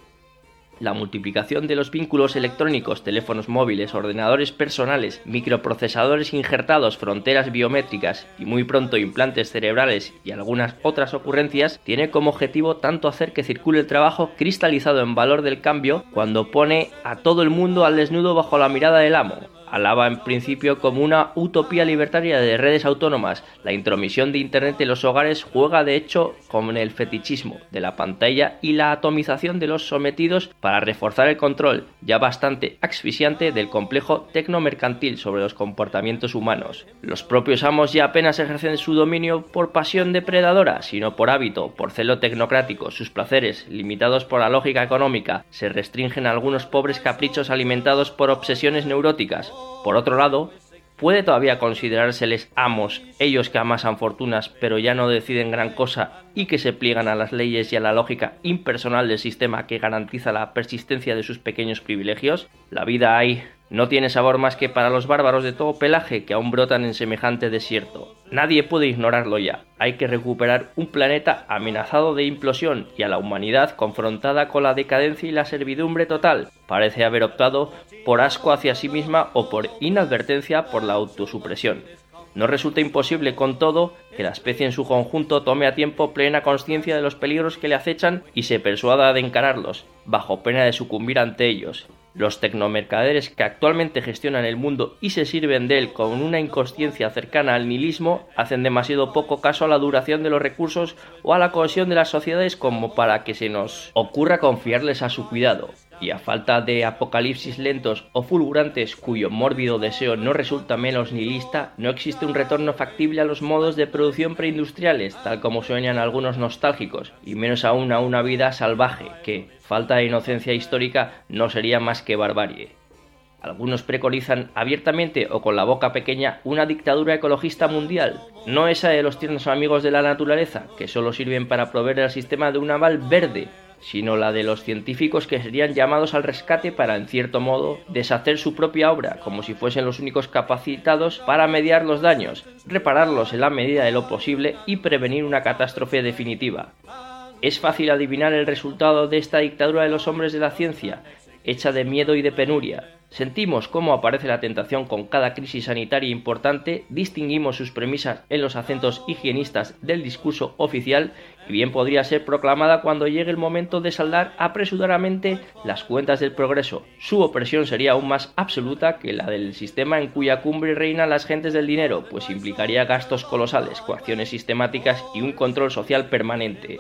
La multiplicación de los vínculos electrónicos, teléfonos móviles, ordenadores personales, microprocesadores injertados, fronteras biométricas y muy pronto implantes cerebrales y algunas otras ocurrencias tiene como objetivo tanto hacer que circule el trabajo cristalizado en valor del cambio cuando pone a todo el mundo al desnudo bajo la mirada del amo. Alaba en principio como una utopía libertaria de redes autónomas. La intromisión de Internet en los hogares juega de hecho con el fetichismo de la pantalla y la atomización de los sometidos para reforzar el control, ya bastante asfixiante, del complejo tecnomercantil sobre los comportamientos humanos. Los propios amos ya apenas ejercen su dominio por pasión depredadora, sino por hábito, por celo tecnocrático. Sus placeres, limitados por la lógica económica, se restringen a algunos pobres caprichos alimentados por obsesiones neuróticas. Por otro lado, puede todavía considerárseles amos, ellos que amasan fortunas pero ya no deciden gran cosa y que se pliegan a las leyes y a la lógica impersonal del sistema que garantiza la persistencia de sus pequeños privilegios. La vida ahí no tiene sabor más que para los bárbaros de todo pelaje que aún brotan en semejante desierto. Nadie puede ignorarlo ya. Hay que recuperar un planeta amenazado de implosión y a la humanidad confrontada con la decadencia y la servidumbre total. Parece haber optado por asco hacia sí misma o por inadvertencia por la autosupresión. No resulta imposible, con todo, que la especie en su conjunto tome a tiempo plena conciencia de los peligros que le acechan y se persuada de encararlos, bajo pena de sucumbir ante ellos. Los tecnomercaderes que actualmente gestionan el mundo y se sirven de él con una inconsciencia cercana al nihilismo hacen demasiado poco caso a la duración de los recursos o a la cohesión de las sociedades como para que se nos ocurra confiarles a su cuidado. Y a falta de apocalipsis lentos o fulgurantes cuyo mórbido deseo no resulta menos nihilista, no existe un retorno factible a los modos de producción preindustriales, tal como sueñan algunos nostálgicos, y menos aún a una vida salvaje que, falta de inocencia histórica, no sería más que barbarie. Algunos preconizan abiertamente o con la boca pequeña una dictadura ecologista mundial, no esa de los tiernos amigos de la naturaleza, que solo sirven para proveer al sistema de un aval verde, sino la de los científicos que serían llamados al rescate para, en cierto modo, deshacer su propia obra, como si fuesen los únicos capacitados para mediar los daños, repararlos en la medida de lo posible y prevenir una catástrofe definitiva. Es fácil adivinar el resultado de esta dictadura de los hombres de la ciencia, hecha de miedo y de penuria. Sentimos cómo aparece la tentación con cada crisis sanitaria importante, distinguimos sus premisas en los acentos higienistas del discurso oficial y bien podría ser proclamada cuando llegue el momento de saldar apresuradamente las cuentas del progreso. Su opresión sería aún más absoluta que la del sistema en cuya cumbre reinan las gentes del dinero, pues implicaría gastos colosales, coacciones sistemáticas y un control social permanente.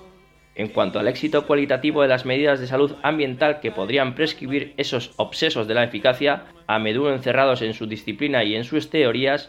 En cuanto al éxito cualitativo de las medidas de salud ambiental que podrían prescribir esos obsesos de la eficacia, a menudo encerrados en su disciplina y en sus teorías,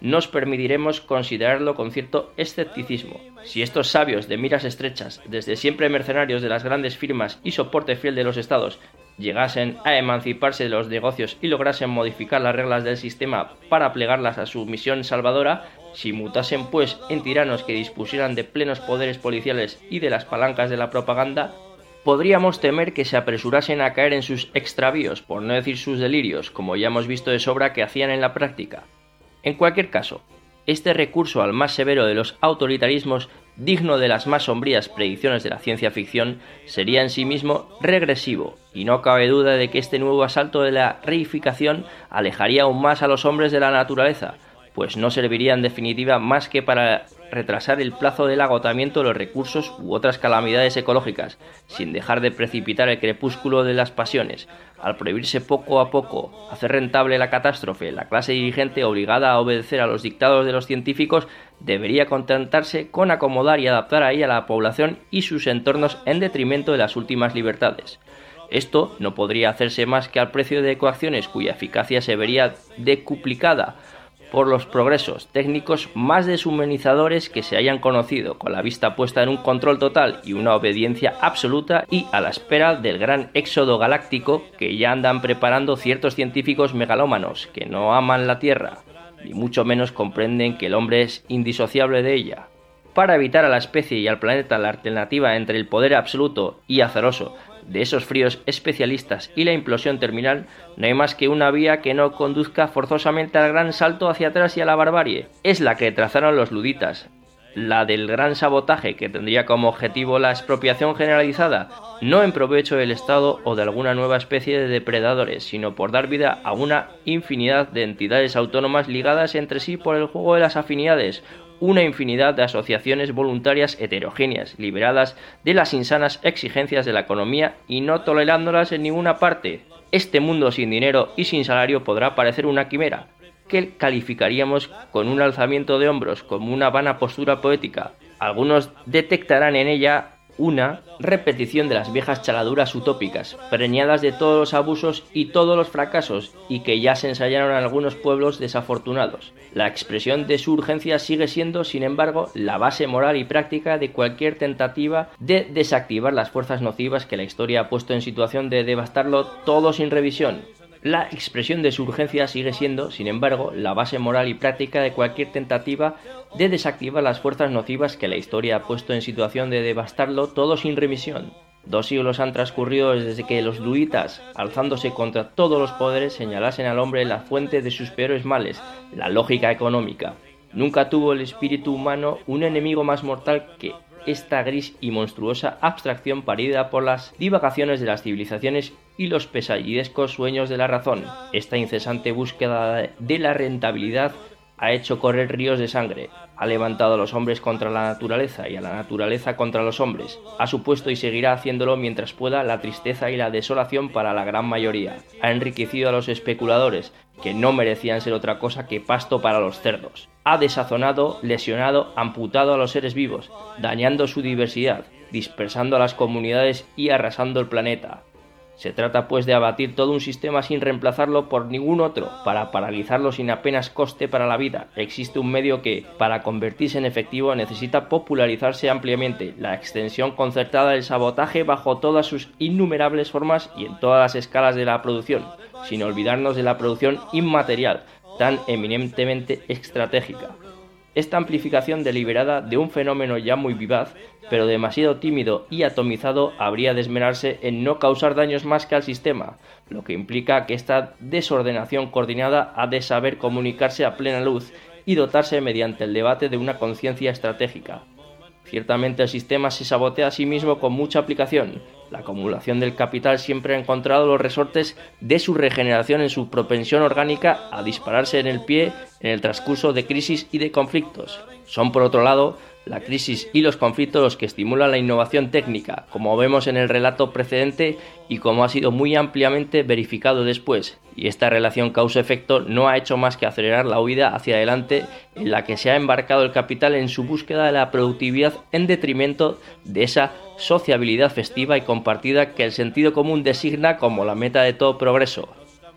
nos permitiremos considerarlo con cierto escepticismo. Si estos sabios de miras estrechas, desde siempre mercenarios de las grandes firmas y soporte fiel de los estados, llegasen a emanciparse de los negocios y lograsen modificar las reglas del sistema para plegarlas a su misión salvadora, si mutasen pues en tiranos que dispusieran de plenos poderes policiales y de las palancas de la propaganda, podríamos temer que se apresurasen a caer en sus extravíos, por no decir sus delirios, como ya hemos visto de sobra que hacían en la práctica. En cualquier caso, este recurso al más severo de los autoritarismos, digno de las más sombrías predicciones de la ciencia ficción, sería en sí mismo regresivo, y no cabe duda de que este nuevo asalto de la reificación alejaría aún más a los hombres de la naturaleza, pues no serviría en definitiva más que para retrasar el plazo del agotamiento de los recursos u otras calamidades ecológicas, sin dejar de precipitar el crepúsculo de las pasiones. Al prohibirse poco a poco hacer rentable la catástrofe, la clase dirigente, obligada a obedecer a los dictados de los científicos, debería contentarse con acomodar y adaptar a ella a la población y sus entornos en detrimento de las últimas libertades. Esto no podría hacerse más que al precio de coacciones cuya eficacia se vería decuplicada por los progresos técnicos más deshumanizadores que se hayan conocido, con la vista puesta en un control total y una obediencia absoluta, y a la espera del gran éxodo galáctico que ya andan preparando ciertos científicos megalómanos que no aman la Tierra, ni mucho menos comprenden que el hombre es indisociable de ella. Para evitar a la especie y al planeta la alternativa entre el poder absoluto y azaroso de esos fríos especialistas y la implosión terminal, no hay más que una vía que no conduzca forzosamente al gran salto hacia atrás y a la barbarie. Es la que trazaron los luditas, la del gran sabotaje, que tendría como objetivo la expropiación generalizada, no en provecho del Estado o de alguna nueva especie de depredadores, sino por dar vida a una infinidad de entidades autónomas ligadas entre sí por el juego de las afinidades, una infinidad de asociaciones voluntarias heterogéneas, liberadas de las insanas exigencias de la economía y no tolerándolas en ninguna parte. Este mundo sin dinero y sin salario podrá parecer una quimera, que calificaríamos con un alzamiento de hombros, como una vana postura poética. Algunos detectarán en ella una repetición de las viejas chaladuras utópicas, preñadas de todos los abusos y todos los fracasos, y que ya se ensayaron en algunos pueblos desafortunados. La expresión de su urgencia sigue siendo, sin embargo, la base moral y práctica de cualquier tentativa de desactivar las fuerzas nocivas que la historia ha puesto en situación de devastarlo todo sin revisión. La expresión de su urgencia sigue siendo, sin embargo, la base moral y práctica de cualquier tentativa de desactivar las fuerzas nocivas que la historia ha puesto en situación de devastarlo todo sin remisión. 2 siglos han transcurrido desde que los luditas, alzándose contra todos los poderes, señalasen al hombre la fuente de sus peores males, la lógica económica. Nunca tuvo el espíritu humano un enemigo más mortal que esta gris y monstruosa abstracción parida por las divagaciones de las civilizaciones y los pesallidescos sueños de la razón. Esta incesante búsqueda de la rentabilidad ha hecho correr ríos de sangre, ha levantado a los hombres contra la naturaleza y a la naturaleza contra los hombres, ha supuesto y seguirá haciéndolo mientras pueda la tristeza y la desolación para la gran mayoría, ha enriquecido a los especuladores, que no merecían ser otra cosa que pasto para los cerdos, ha desazonado, lesionado, amputado a los seres vivos, dañando su diversidad, dispersando a las comunidades y arrasando el planeta. Se trata pues de abatir todo un sistema sin reemplazarlo por ningún otro, para paralizarlo sin apenas coste para la vida. Existe un medio que, para convertirse en efectivo, necesita popularizarse ampliamente: la extensión concertada del sabotaje bajo todas sus innumerables formas y en todas las escalas de la producción, sin olvidarnos de la producción inmaterial, tan eminentemente estratégica. Esta amplificación deliberada de un fenómeno ya muy vivaz, pero demasiado tímido y atomizado, habría de esmerarse en no causar daños más que al sistema, lo que implica que esta desordenación coordinada ha de saber comunicarse a plena luz y dotarse mediante el debate de una conciencia estratégica. Ciertamente el sistema se sabotea a sí mismo con mucha aplicación. La acumulación del capital siempre ha encontrado los resortes de su regeneración en su propensión orgánica a dispararse en el pie en el transcurso de crisis y de conflictos. Son, por otro lado, la crisis y los conflictos los que estimulan la innovación técnica, como vemos en el relato precedente y como ha sido muy ampliamente verificado después, y esta relación causa-efecto no ha hecho más que acelerar la huida hacia adelante en la que se ha embarcado el capital en su búsqueda de la productividad en detrimento de esa sociabilidad festiva y compartida que el sentido común designa como la meta de todo progreso.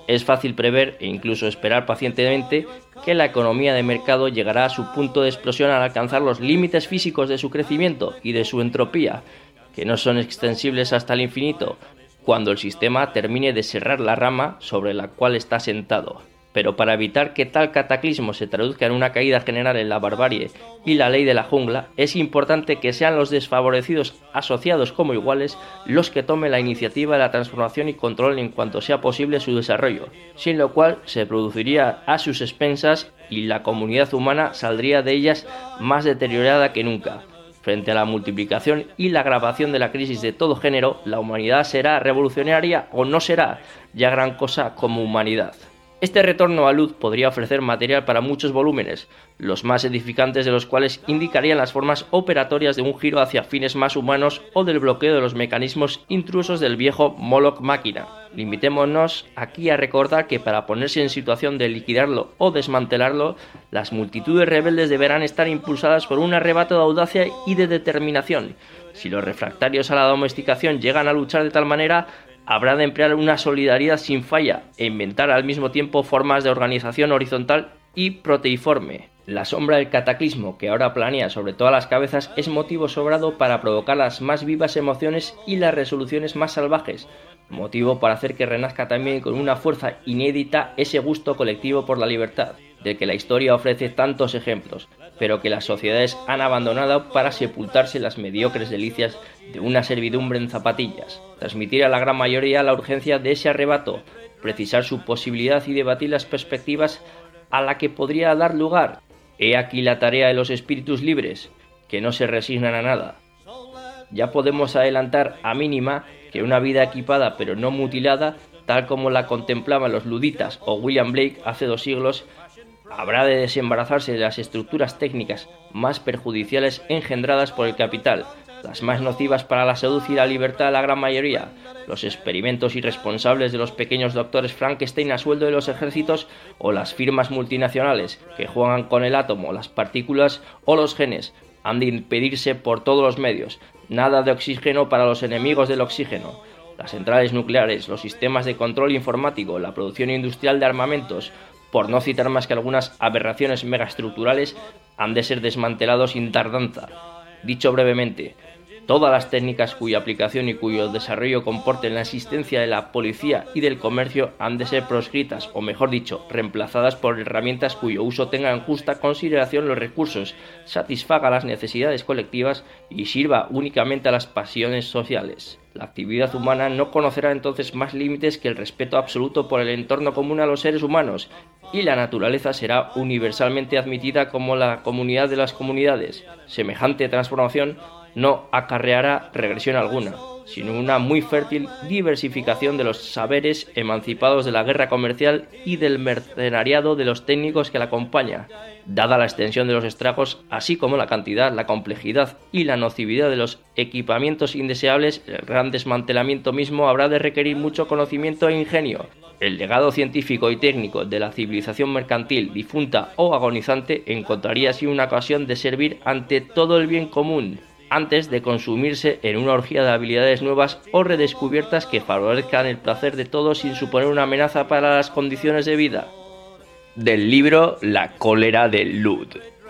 es fácil prever e incluso esperar pacientemente que la economía de mercado llegará a su punto de explosión al alcanzar los límites físicos de su crecimiento y de su entropía, que no son extensibles hasta el infinito, cuando el sistema termine de serrar la rama sobre la cual está sentado. Pero para evitar que tal cataclismo se traduzca en una caída general en la barbarie y la ley de la jungla, es importante que sean los desfavorecidos asociados como iguales los que tomen la iniciativa de la transformación y controlen en cuanto sea posible su desarrollo, sin lo cual se produciría a sus expensas y la comunidad humana saldría de ellas más deteriorada que nunca. Frente a la multiplicación y la agravación de la crisis de todo género, la humanidad será revolucionaria o no será ya gran cosa como humanidad. Este retorno a luz podría ofrecer material para muchos volúmenes, los más edificantes de los cuales indicarían las formas operatorias de un giro hacia fines más humanos o del bloqueo de los mecanismos intrusos del viejo Moloch máquina. Limitémonos aquí a recordar que para ponerse en situación de liquidarlo o desmantelarlo, las multitudes rebeldes deberán estar impulsadas por un arrebato de audacia y de determinación. Si los refractarios a la domesticación llegan a luchar de tal manera, habrá de emplear una solidaridad sin falla e inventar al mismo tiempo formas de organización horizontal y proteiforme. La sombra del cataclismo que ahora planea sobre todas las cabezas es motivo sobrado para provocar las más vivas emociones y las resoluciones más salvajes, motivo para hacer que renazca también con una fuerza inédita ese gusto colectivo por la libertad, del que la historia ofrece tantos ejemplos, pero que las sociedades han abandonado para sepultarse en las mediocres delicias de una servidumbre en zapatillas. Transmitir a la gran mayoría la urgencia de ese arrebato, precisar su posibilidad y debatir las perspectivas a la que podría dar lugar. He aquí la tarea de los espíritus libres, que no se resignan a nada. Ya podemos adelantar a mínima que una vida equipada pero no mutilada, tal como la contemplaban los luditas o William Blake hace 2 siglos, habrá de desembarazarse de las estructuras técnicas más perjudiciales engendradas por el capital, las más nocivas para la salud y la libertad de la gran mayoría, los experimentos irresponsables de los pequeños doctores Frankenstein a sueldo de los ejércitos o las firmas multinacionales que juegan con el átomo, las partículas o los genes, han de impedirse por todos los medios. Nada de oxígeno para los enemigos del oxígeno. Las centrales nucleares, los sistemas de control informático, la producción industrial de armamentos, por no citar más que algunas aberraciones megaestructurales, han de ser desmantelados sin tardanza. Dicho brevemente, todas las técnicas cuya aplicación y cuyo desarrollo comporten la existencia de la policía y del comercio han de ser proscritas, o mejor dicho, reemplazadas por herramientas cuyo uso tenga en justa consideración los recursos, satisfaga las necesidades colectivas y sirva únicamente a las pasiones sociales. La actividad humana no conocerá entonces más límites que el respeto absoluto por el entorno común a los seres humanos, y la naturaleza será universalmente admitida como la comunidad de las comunidades. Semejante transformación no acarreará regresión alguna, sino una muy fértil diversificación de los saberes emancipados de la guerra comercial y del mercenariado de los técnicos que la acompaña. Dada la extensión de los estragos, así como la cantidad, la complejidad y la nocividad de los equipamientos indeseables, el gran desmantelamiento mismo habrá de requerir mucho conocimiento e ingenio. El legado científico y técnico de la civilización mercantil, difunta o agonizante, encontraría así una ocasión de servir ante todo el bien común, antes de consumirse en una orgía de habilidades nuevas o redescubiertas que favorezcan el placer de todos sin suponer una amenaza para las condiciones de vida. Del libro La cólera de Lud.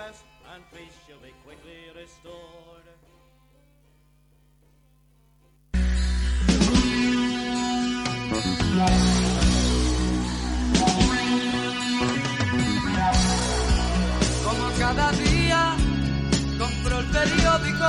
Como cada día compro el periódico,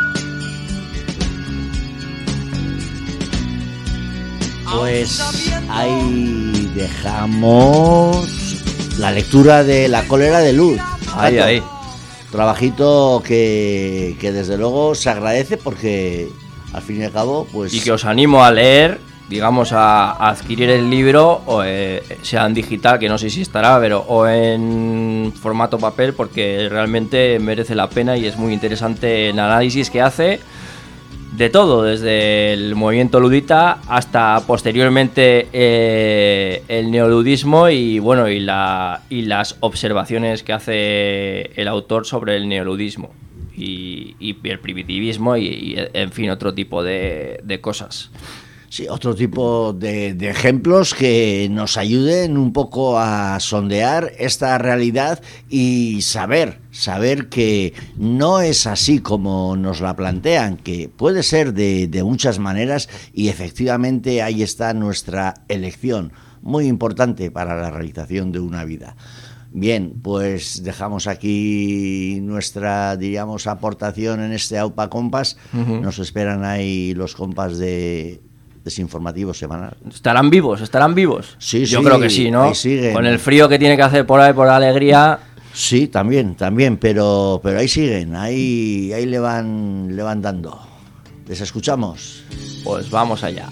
pues ahí dejamos la lectura de La cólera de Lud. Ahí. Trabajito que desde luego se agradece porque al fin y al cabo pues... Y que os animo a leer, digamos a adquirir el libro, o sea en digital, que no sé si estará, pero o en formato papel, porque realmente merece la pena y es muy interesante el análisis que hace de todo, desde el movimiento ludita hasta posteriormente el neoludismo y bueno y las observaciones que hace el autor sobre el neoludismo y el primitivismo y en fin otro tipo de cosas. Sí, otro tipo de ejemplos que nos ayuden un poco a sondear esta realidad y saber que no es así como nos la plantean, que puede ser de muchas maneras, y efectivamente ahí está nuestra elección, muy importante para la realización de una vida. Bien, pues dejamos aquí nuestra, diríamos, aportación en este AUPA Compas. Nos esperan ahí los compas de Desinformativo Semanal. ¿Estarán vivos? Sí, yo creo que sí, ¿no? Ahí siguen. Con el frío que tiene que hacer por ahí, por la alegría. Sí, también, pero ahí siguen, ahí le van dando. ¿Les escuchamos? Pues vamos allá.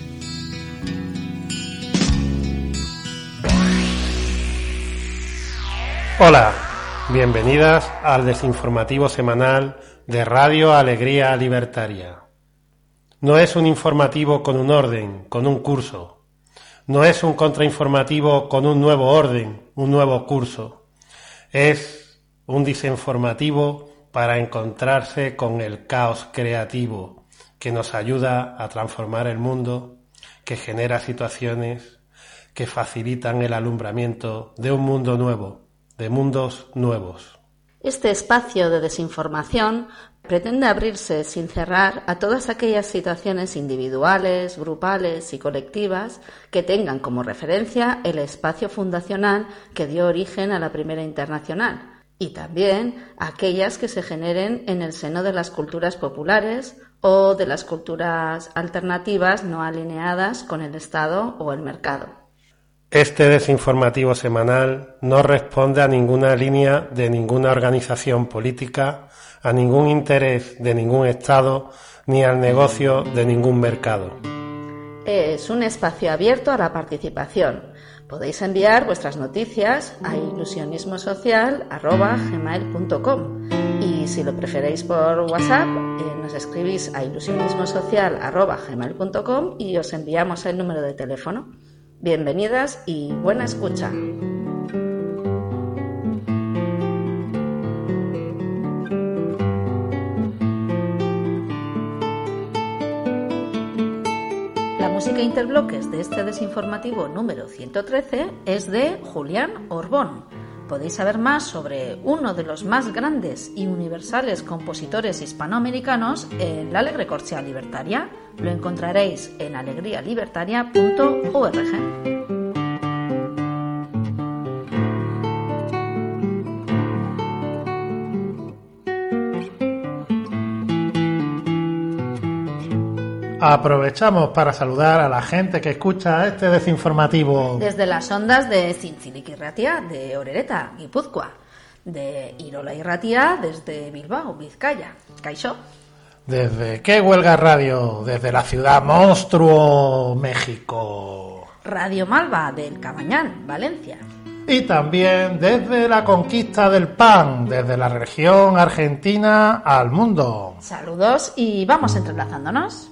Hola, bienvenidas al Desinformativo Semanal de Radio Alegría Libertaria. No es un informativo con un orden, con un curso. No es un contrainformativo con un nuevo orden, un nuevo curso. Es un desinformativo para encontrarse con el caos creativo que nos ayuda a transformar el mundo, que genera situaciones que facilitan el alumbramiento de un mundo nuevo, de mundos nuevos. Este espacio de desinformación pretende abrirse sin cerrar a todas aquellas situaciones individuales, grupales y colectivas que tengan como referencia el espacio fundacional que dio origen a la Primera Internacional, y también aquellas que se generen en el seno de las culturas populares o de las culturas alternativas no alineadas con el Estado o el mercado. Este desinformativo semanal no responde a ninguna línea de ninguna organización política, a ningún interés de ningún Estado, ni al negocio de ningún mercado. Es un espacio abierto a la participación. Podéis enviar vuestras noticias a ilusionismosocial@gmail.com y si lo preferéis por WhatsApp, nos escribís a ilusionismosocial@gmail.com y os enviamos el número de teléfono. Bienvenidas y buena escucha. La música interbloques de este desinformativo número 113 es de Julián Orbón. Podéis saber más sobre uno de los más grandes y universales compositores hispanoamericanos en la Alegre Corsia Libertaria. Lo encontraréis en alegrialibertaria.org. Aprovechamos para saludar a la gente que escucha este desinformativo. Desde las ondas de Zintzilik Irratia, de Orereta, Guipúzcoa. De Irola Irratia, desde Bilbao, Vizcaya. Kaixo. ¿Desde qué huelga radio? Desde la ciudad monstruo, México. Radio Malva, del Cabañán, Valencia. Y también desde la conquista del pan, desde la región argentina al mundo. Saludos y vamos entrelazándonos.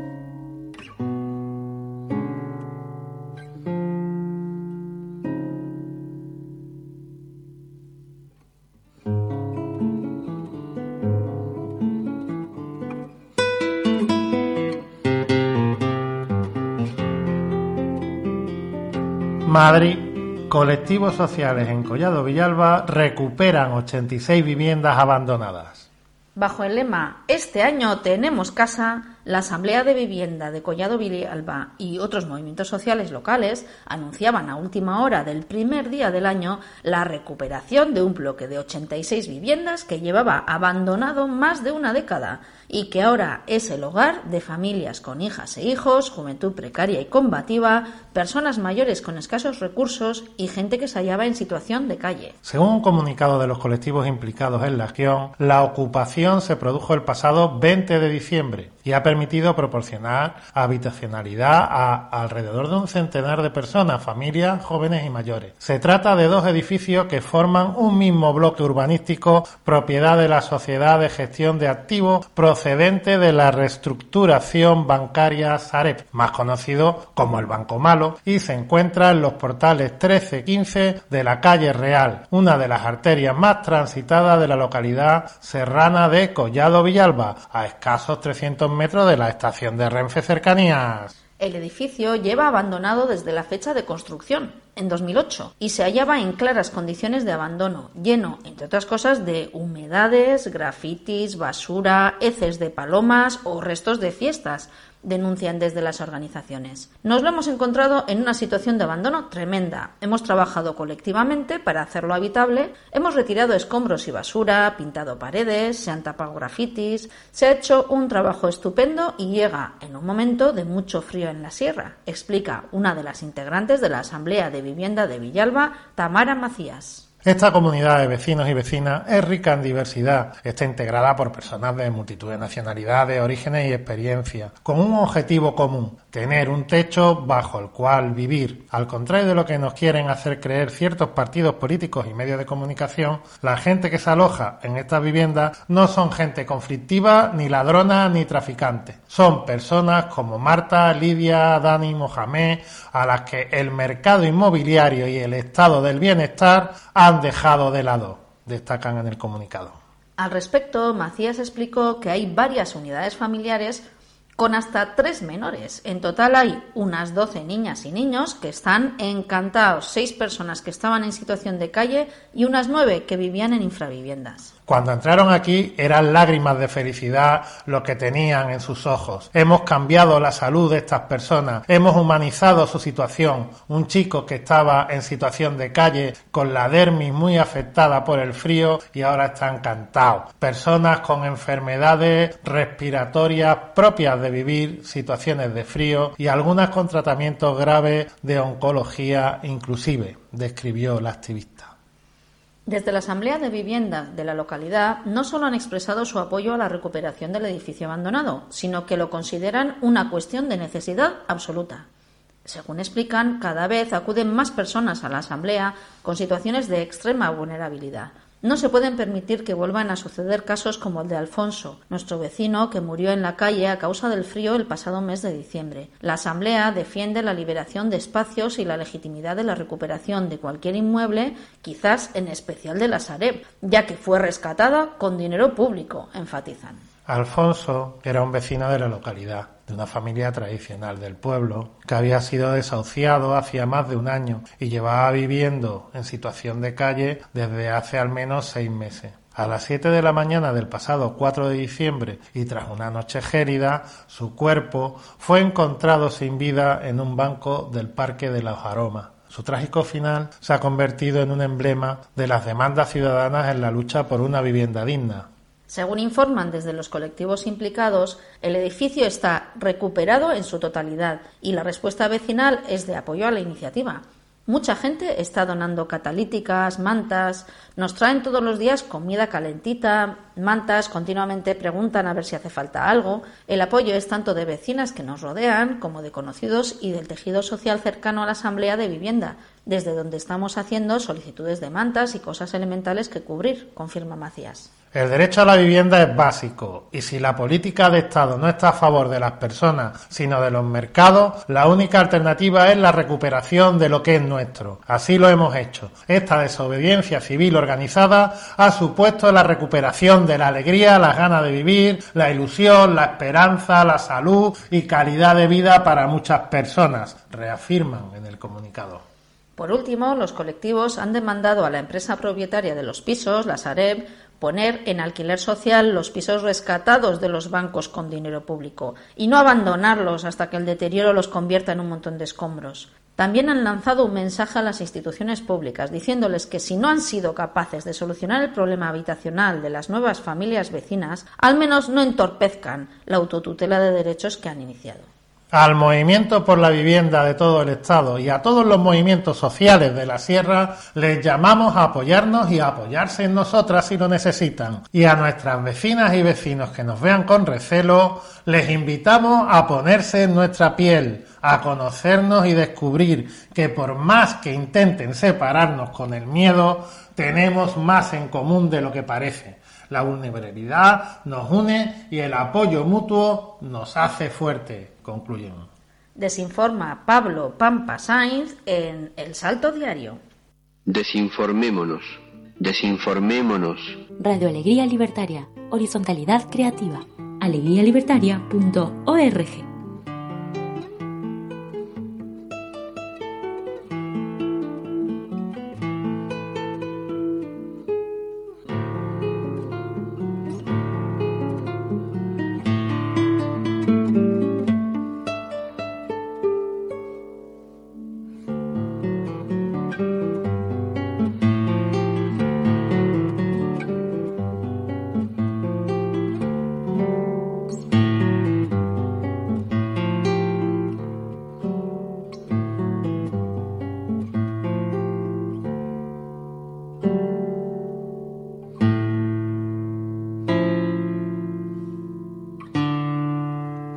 Madrid. Colectivos sociales en Collado Villalba recuperan 86 viviendas abandonadas. Bajo el lema "Este año tenemos casa", la Asamblea de Vivienda de Collado Villalba y otros movimientos sociales locales anunciaban a última hora del primer día del año la recuperación de un bloque de 86 viviendas que llevaba abandonado más de una década y que ahora es el hogar de familias con hijas e hijos, juventud precaria y combativa, personas mayores con escasos recursos y gente que se hallaba en situación de calle. Según un comunicado de los colectivos implicados en la acción, la ocupación se produjo el pasado 20 de diciembre y ha permitido proporcionar habitacionalidad a alrededor de un centenar de personas, familias, jóvenes y mayores. Se trata de dos edificios que forman un mismo bloque urbanístico, propiedad de la Sociedad de Gestión de Activos procedente de la reestructuración bancaria Sareb, más conocido como el Banco Malo, y se encuentra en los portales 13-15 de la calle Real, una de las arterias más transitadas de la localidad serrana de Collado Villalba, a escasos 300 metros de la estación de Renfe Cercanías. El edificio lleva abandonado desde la fecha de construcción, en 2008, y se hallaba en claras condiciones de abandono, lleno, entre otras cosas, de humedades, grafitis, basura, heces de palomas o restos de fiestas, denuncian desde las organizaciones. Nos lo hemos encontrado en una situación de abandono tremenda. Hemos trabajado colectivamente para hacerlo habitable, hemos retirado escombros y basura, pintado paredes, se han tapado grafitis, se ha hecho un trabajo estupendo y llega en un momento de mucho frío en la sierra, explica una de las integrantes de la Asamblea de Vivienda de Villalba, Tamara Macías. Esta comunidad de vecinos y vecinas es rica en diversidad, está integrada por personas de multitud de nacionalidades, orígenes y experiencias, con un objetivo común, tener un techo bajo el cual vivir. Al contrario de lo que nos quieren hacer creer ciertos partidos políticos y medios de comunicación, la gente que se aloja en estas viviendas no son gente conflictiva, ni ladrona, ni traficante. Son personas como Marta, Lidia, Dani, Mohamed, a las que el mercado inmobiliario y el estado del bienestar han dejado de lado, destacan en el comunicado. Al respecto, Macías explicó que hay varias unidades familiares con hasta 3 menores. En total hay unas 12 niñas y niños que están encantados, 6 personas que estaban en situación de calle y unas 9 que vivían en infraviviendas. Cuando entraron aquí eran lágrimas de felicidad lo que tenían en sus ojos. Hemos cambiado la salud de estas personas, hemos humanizado su situación. Un chico que estaba en situación de calle con la dermis muy afectada por el frío y ahora está encantado. Personas con enfermedades respiratorias propias de vivir situaciones de frío y algunas con tratamientos graves de oncología inclusive, describió la activista. Desde la Asamblea de Vivienda de la localidad no solo han expresado su apoyo a la recuperación del edificio abandonado, sino que lo consideran una cuestión de necesidad absoluta. Según explican, cada vez acuden más personas a la Asamblea con situaciones de extrema vulnerabilidad. No se pueden permitir que vuelvan a suceder casos como el de Alfonso, nuestro vecino que murió en la calle a causa del frío el pasado mes de diciembre. La Asamblea defiende la liberación de espacios y la legitimidad de la recuperación de cualquier inmueble, quizás en especial de la Sareb, ya que fue rescatada con dinero público, enfatizan. Alfonso era un vecino de la localidad, de una familia tradicional del pueblo, que había sido desahuciado hacía más de un año y llevaba viviendo en situación de calle desde hace al menos 6 meses. A las 7 de la mañana del pasado 4 de diciembre y tras una noche gélida, su cuerpo fue encontrado sin vida en un banco del Parque de los Aromas. Su trágico final se ha convertido en un emblema de las demandas ciudadanas en la lucha por una vivienda digna. Según informan desde los colectivos implicados, el edificio está recuperado en su totalidad y la respuesta vecinal es de apoyo a la iniciativa. Mucha gente está donando catalíticas, mantas, nos traen todos los días comida calentita, mantas, continuamente preguntan a ver si hace falta algo. El apoyo es tanto de vecinas que nos rodean como de conocidos y del tejido social cercano a la Asamblea de Vivienda, desde donde estamos haciendo solicitudes de mantas y cosas elementales que cubrir, confirma Macías. El derecho a la vivienda es básico y si la política de Estado no está a favor de las personas, sino de los mercados, la única alternativa es la recuperación de lo que es nuestro. Así lo hemos hecho. Esta desobediencia civil organizada ha supuesto la recuperación de la alegría, las ganas de vivir, la ilusión, la esperanza, la salud y calidad de vida para muchas personas, reafirman en el comunicado. Por último, los colectivos han demandado a la empresa propietaria de los pisos, la Sareb, poner en alquiler social los pisos rescatados de los bancos con dinero público y no abandonarlos hasta que el deterioro los convierta en un montón de escombros. También han lanzado un mensaje a las instituciones públicas diciéndoles que si no han sido capaces de solucionar el problema habitacional de las nuevas familias vecinas, al menos no entorpezcan la autotutela de derechos que han iniciado. Al movimiento por la vivienda de todo el Estado y a todos los movimientos sociales de la Sierra les llamamos a apoyarnos y a apoyarse en nosotras si lo necesitan. Y a nuestras vecinas y vecinos que nos vean con recelo, les invitamos a ponerse en nuestra piel, a conocernos y descubrir que por más que intenten separarnos con el miedo, tenemos más en común de lo que parece. La vulnerabilidad nos une y el apoyo mutuo nos hace fuerte, concluyen. Desinforma Pablo Pampa Sainz en El Salto Diario. Desinformémonos, desinformémonos. Radio Alegría Libertaria, horizontalidad creativa. alegrialibertaria.org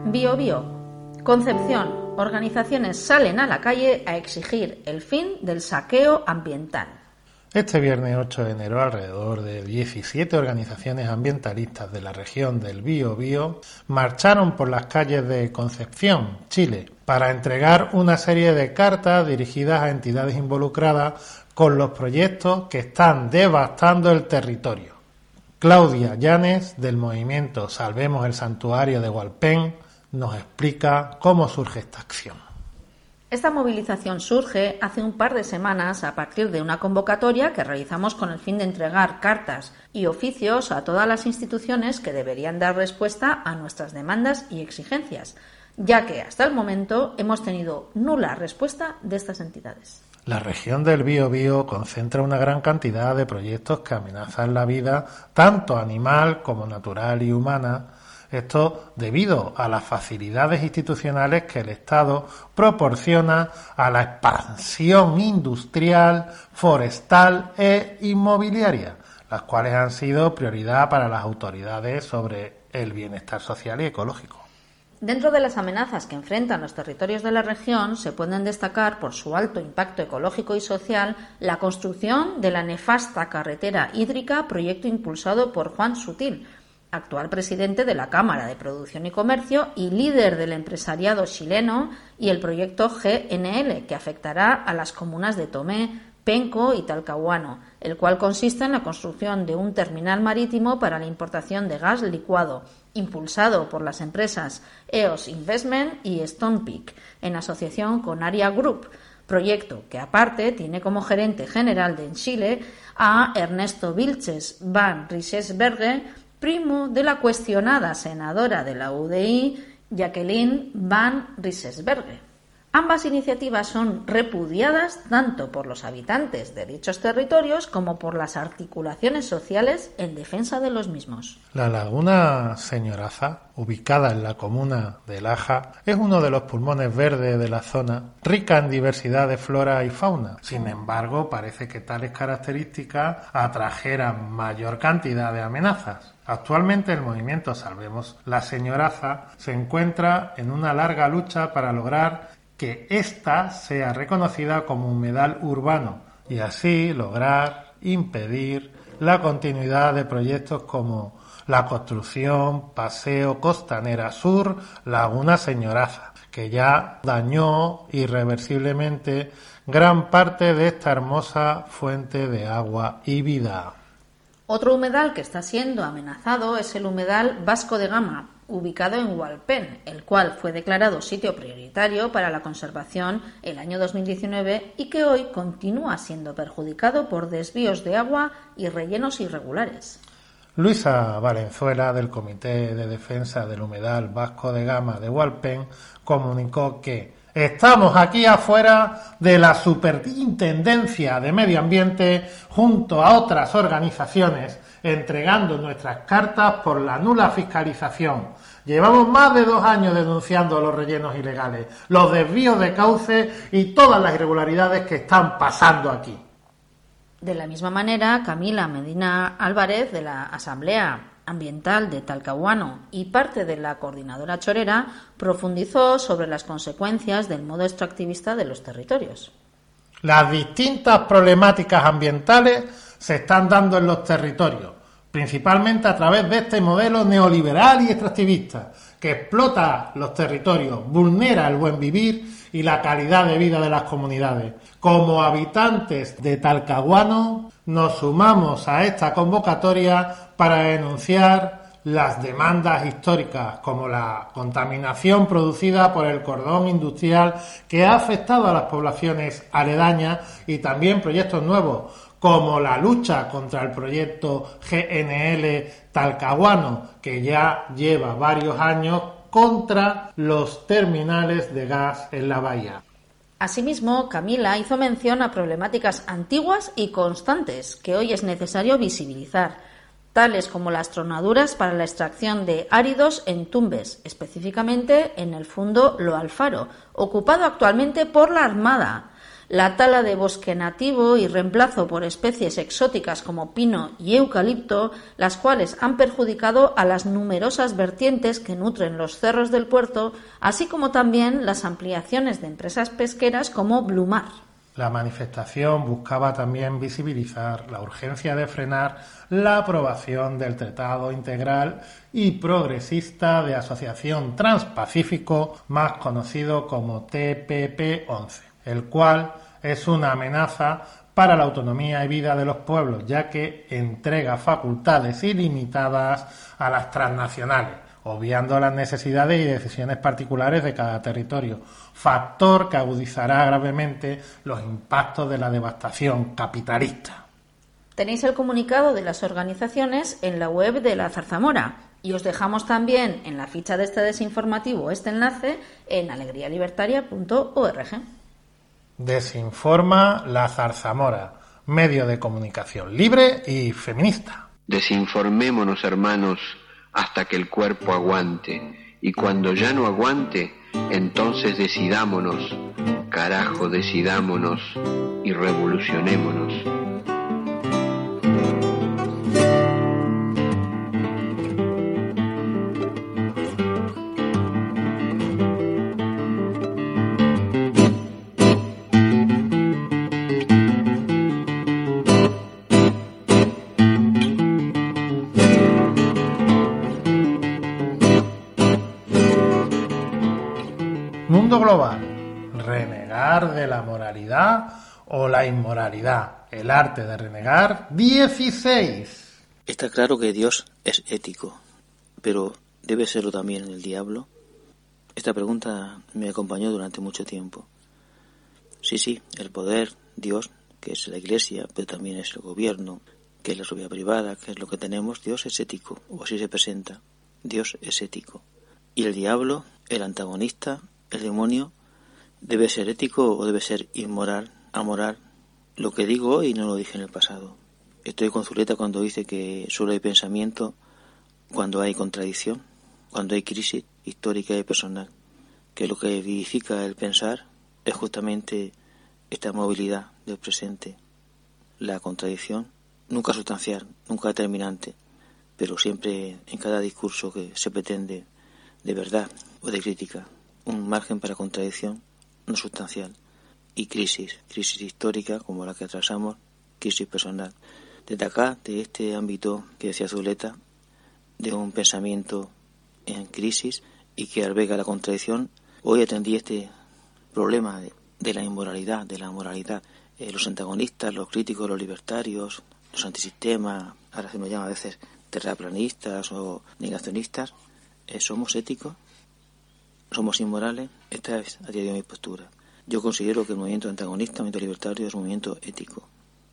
Bio Bio. Concepción. Organizaciones salen a la calle a exigir el fin del saqueo ambiental. Este viernes 8 de enero, alrededor de 17 organizaciones ambientalistas de la región del Biobío marcharon por las calles de Concepción, Chile, para entregar una serie de cartas dirigidas a entidades involucradas con los proyectos que están devastando el territorio. Claudia Llanes, del movimiento Salvemos el Santuario de Hualpén, nos explica cómo surge esta acción. Esta movilización surge hace un par de semanas a partir de una convocatoria que realizamos con el fin de entregar cartas y oficios a todas las instituciones que deberían dar respuesta a nuestras demandas y exigencias, ya que hasta el momento hemos tenido nula respuesta de estas entidades. La región del Biobío concentra una gran cantidad de proyectos que amenazan la vida tanto animal como natural y humana. Esto debido a las facilidades institucionales que el Estado proporciona a la expansión industrial, forestal e inmobiliaria, las cuales han sido prioridad para las autoridades sobre el bienestar social y ecológico. Dentro de las amenazas que enfrentan los territorios de la región se pueden destacar por su alto impacto ecológico y social la construcción de la nefasta carretera hídrica, proyecto impulsado por Juan Sutil, actual presidente de la Cámara de Producción y Comercio y líder del empresariado chileno, y el proyecto GNL, que afectará a las comunas de Tomé, Penco y Talcahuano, el cual consiste en la construcción de un terminal marítimo para la importación de gas licuado, impulsado por las empresas EOS Investment y Stonepeak, en asociación con Aria Group, proyecto que aparte tiene como gerente general de Chile a Ernesto Vilches van Rysensberger, primo de la cuestionada senadora de la UDI, Jacqueline van Rysensberger. Ambas iniciativas son repudiadas tanto por los habitantes de dichos territorios como por las articulaciones sociales en defensa de los mismos. La laguna Señoraza, ubicada en la comuna de Laja, es uno de los pulmones verdes de la zona, rica en diversidad de flora y fauna. Sin embargo, parece que tales características atrajeran mayor cantidad de amenazas. Actualmente el movimiento Salvemos la Señoraza se encuentra en una larga lucha para lograr que ésta sea reconocida como humedal urbano y así lograr impedir la continuidad de proyectos como la construcción Paseo Costanera Sur Laguna Señoraza, que ya dañó irreversiblemente gran parte de esta hermosa fuente de agua y vida. Otro humedal que está siendo amenazado es el humedal Vasco de Gama, ubicado en Hualpén, el cual fue declarado sitio prioritario para la conservación el año 2019 y que hoy continúa siendo perjudicado por desvíos de agua y rellenos irregulares. Luisa Valenzuela, del Comité de Defensa del Humedal Vasco de Gama de Hualpén, comunicó que estamos aquí afuera de la Superintendencia de Medio Ambiente junto a otras organizaciones entregando nuestras cartas por la nula fiscalización. Llevamos más de 2 años denunciando los rellenos ilegales, los desvíos de cauce y todas las irregularidades que están pasando aquí. De la misma manera, Camila Medina Álvarez, de la Asamblea Ambiental de Talcahuano y parte de la Coordinadora Chorera, profundizó sobre las consecuencias del modo extractivista de los territorios. Las distintas problemáticas ambientales se están dando en los territorios, principalmente a través de este modelo neoliberal y extractivista que explota los territorios, vulnera el buen vivir y la calidad de vida de las comunidades. Como habitantes de Talcahuano, nos sumamos a esta convocatoria para denunciar las demandas históricas, como la contaminación producida por el cordón industrial que ha afectado a las poblaciones aledañas, y también proyectos nuevos, como la lucha contra el proyecto GNL Talcahuano, que ya lleva varios años contra los terminales de gas en la bahía. Asimismo, Camila hizo mención a problemáticas antiguas y constantes que hoy es necesario visibilizar, tales como las tronaduras para la extracción de áridos en Tumbes, específicamente en el fundo Lo Alfaro, ocupado actualmente por la Armada, la tala de bosque nativo y reemplazo por especies exóticas como pino y eucalipto, las cuales han perjudicado a las numerosas vertientes que nutren los cerros del puerto, así como también las ampliaciones de empresas pesqueras como Blumar. La manifestación buscaba también visibilizar la urgencia de frenar la aprobación del Tratado Integral y Progresista de Asociación Transpacífico, más conocido como TPP-11, el cual es una amenaza para la autonomía y vida de los pueblos, ya que entrega facultades ilimitadas a las transnacionales, obviando las necesidades y decisiones particulares de cada territorio, factor que agudizará gravemente los impactos de la devastación capitalista. Tenéis el comunicado de las organizaciones en la web de la Zarzamora y os dejamos también en la ficha de este desinformativo este enlace en alegrialibertaria.org. Desinforma la Zarzamora, medio de comunicación libre y feminista. Desinformémonos, hermanos, hasta que el cuerpo aguante, y cuando ya no aguante, entonces decidámonos, carajo, decidámonos y revolucionémonos. Mundo global. Renegar de la moralidad o la inmoralidad. El arte de renegar. 16. Está claro que Dios es ético, pero ¿debe serlo también el diablo? Esta pregunta me acompañó durante mucho tiempo. Sí, el poder, Dios, que es la Iglesia, pero también es el gobierno, que es la propiedad privada, que es lo que tenemos, Dios es ético, o así se presenta. Dios es ético. Y el diablo, el antagonista, el demonio, ¿debe ser ético o debe ser inmoral, amoral? Lo que digo hoy no lo dije en el pasado. Estoy con Zuleta cuando dice que solo hay pensamiento cuando hay contradicción, cuando hay crisis histórica y personal, que lo que vivifica el pensar es justamente esta movilidad del presente, la contradicción, nunca sustancial, nunca determinante, pero siempre en cada discurso que se pretende de verdad o de crítica, un margen para contradicción no sustancial, y crisis histórica como la que atravesamos, crisis personal. Desde acá, de este ámbito que decía Zuleta, de un pensamiento en crisis y que alberga la contradicción, hoy atendí este problema de la inmoralidad, de la moralidad. Los antagonistas, los críticos, los libertarios, los antisistemas, ahora se nos llama a veces terraplanistas o negacionistas, ¿somos éticos? ¿Somos inmorales? Esta es a día de hoy mi postura. Yo considero que el movimiento antagonista, el movimiento libertario, es un movimiento ético.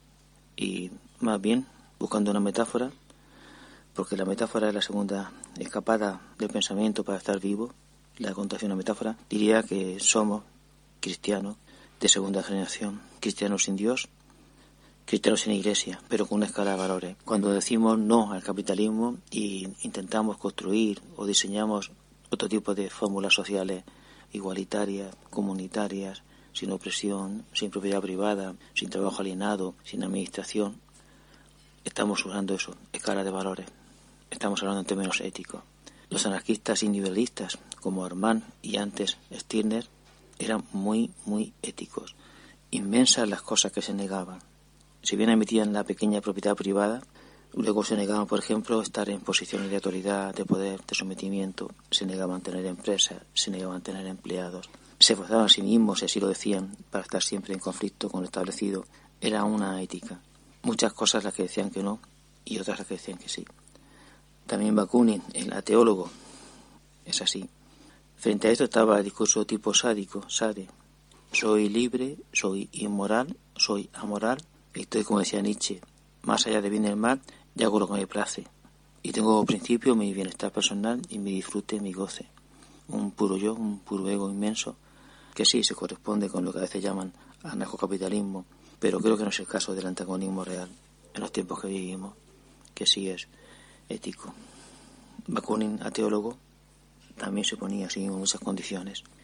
Y más bien, buscando una metáfora, porque la metáfora es la segunda escapada del pensamiento para estar vivo, la contracción de una metáfora, diría que somos cristianos de segunda generación, cristianos sin Dios, cristianos sin iglesia, pero con una escala de valores. Cuando decimos no al capitalismo y intentamos construir o diseñamos otro tipo de fórmulas sociales igualitarias, comunitarias, sin opresión, sin propiedad privada, sin trabajo alienado, sin administración, estamos usando eso, escala de valores. Estamos hablando en términos éticos. Los anarquistas individualistas, como Armand y antes Stirner, eran muy éticos. Inmensas las cosas que se negaban. Si bien admitían la pequeña propiedad privada, luego se negaban, por ejemplo, estar en posiciones de autoridad, de poder, de sometimiento. Se negaban a tener empresas, se negaban a tener empleados. Se forzaban a sí mismos, si así lo decían, para estar siempre en conflicto con lo establecido. Era una ética. Muchas cosas las que decían que no y otras las que decían que sí. También Bakunin, el ateólogo, es así. Frente a esto estaba el discurso tipo sádico, Sade. Soy libre, soy inmoral, soy amoral, estoy, como decía Nietzsche, más allá de bien y el mal, y hago lo que me place. Y tengo como principio mi bienestar personal y mi disfrute, mi goce. Un puro yo, un puro ego inmenso, que sí se corresponde con lo que a veces llaman anarcocapitalismo, pero creo que no es el caso del antagonismo real en los tiempos que vivimos, que sí es ético. Bakunin, ateólogo, también se ponía así en muchas condiciones.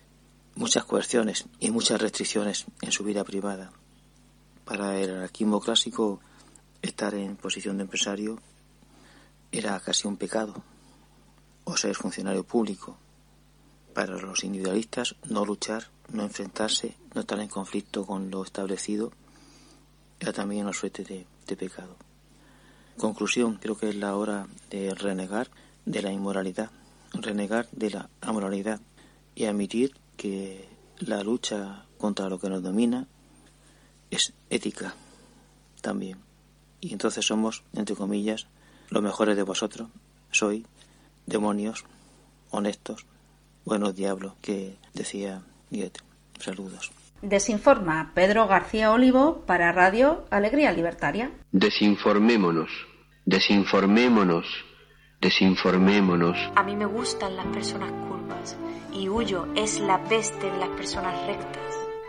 muchas coerciones y muchas restricciones en su vida privada. Para el anarquismo clásico, estar en posición de empresario era casi un pecado, o ser funcionario público. Para los individualistas, no luchar, no enfrentarse, no estar en conflicto con lo establecido, era también una suerte de pecado. Conclusión, creo que es la hora de renegar de la inmoralidad, renegar de la amoralidad y admitir que la lucha contra lo que nos domina es ética también. Y entonces somos, entre comillas, los mejores de vosotros. Soy demonios, honestos, buenos diablos, que decía Goethe. Saludos. Desinforma Pedro García Olivo para Radio Alegría Libertaria. Desinformémonos, desinformémonos, desinformémonos. A mí me gustan las personas curvas y huyo es la peste de las personas rectas.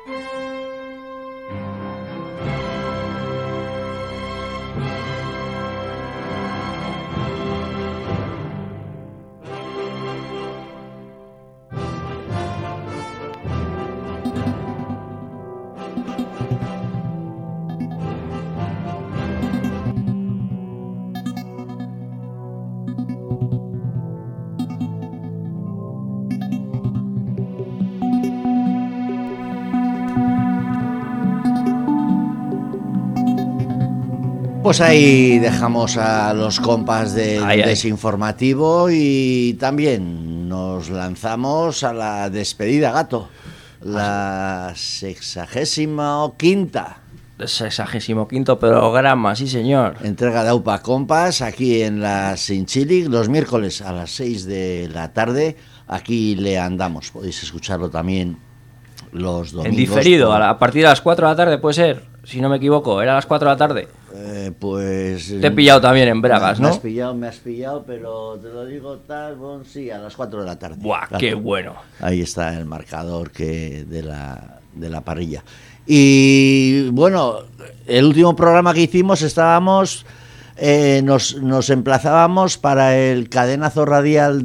Pues ahí dejamos a los compas del desinformativo y también nos lanzamos a la despedida, Gato. La 65ª. 65º programa, sí señor. Entrega de Aupa Compas aquí en la Sinchilic los miércoles a las 6 de la tarde. Aquí le andamos. Podéis escucharlo también los domingos. En diferido, a partir de las 4 de la tarde puede ser, si no me equivoco. ¿Era a las 4 de la tarde? Pues... Te he pillado también en Bragas, ¿no? Me has pillado, pero te lo digo tal, bon, sí, a las 4 de la tarde. ¡Buah, claro. Qué bueno! Ahí está el marcador de la parrilla. Y bueno, el último programa que hicimos estábamos... nos emplazábamos para el cadenazo radial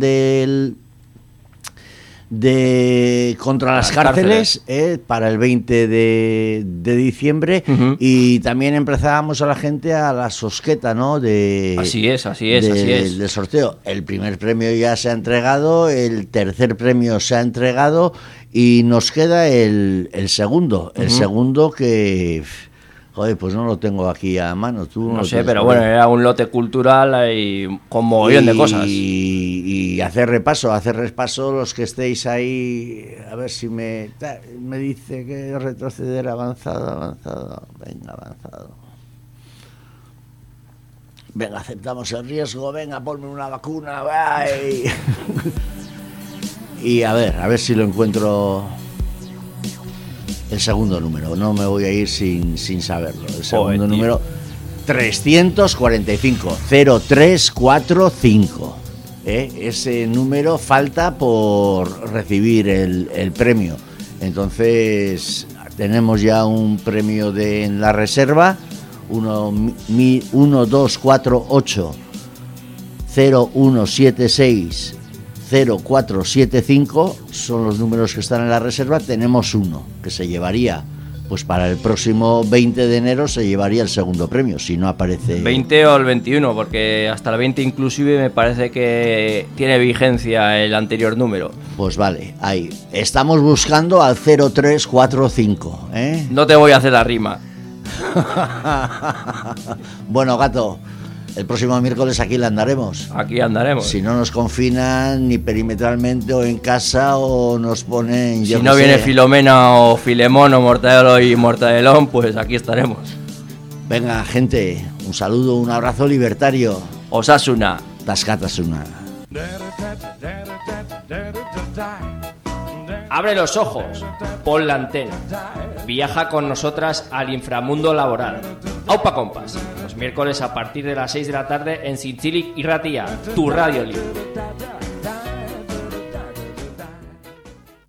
contra las cárceles. Para el 20 de diciembre. Uh-huh. Y también emplazábamos a la gente a la sosqueta, ¿no? Así es. Del sorteo. El primer premio ya se ha entregado, el tercer premio se ha entregado y nos queda el segundo. Uh-huh. El segundo que... Joder, pues no lo tengo aquí a mano. Tú no sé, pero bueno, era un lote cultural y con mogollón de cosas. Y hacer repaso los que estéis ahí, a ver si me dice que retroceder avanzado. Venga, avanzado. Venga, aceptamos el riesgo, venga, ponme una vacuna, bye. Y a ver si lo encuentro... El segundo número, no me voy a ir sin saberlo. El segundo número, 345, 0345. Ese número falta por recibir el premio. Entonces, tenemos ya un premio en la reserva, 1248 0176 0475 son los números que están en la reserva. Tenemos uno que se llevaría, pues para el próximo 20 de enero se llevaría el segundo premio, si no aparece... 20 o el 21, porque hasta el 20 inclusive me parece que tiene vigencia el anterior número. Pues vale, ahí. Estamos buscando al 0345, ¿eh? No te voy a hacer la rima. Bueno, Gato, el próximo miércoles aquí le andaremos. Aquí andaremos. Si no nos confinan ni perimetralmente o en casa o nos ponen... Si no viene Filomena o Filemón o Mortadelo y Mortadelón, pues aquí estaremos. Venga, gente, un saludo, un abrazo libertario. Osasuna. Tascatasuna. Abre los ojos, pon la antena, viaja con nosotras al inframundo laboral. Aupa Compas, los miércoles a partir de las 6 de la tarde en Sinchilic y Ratia, tu radio libre.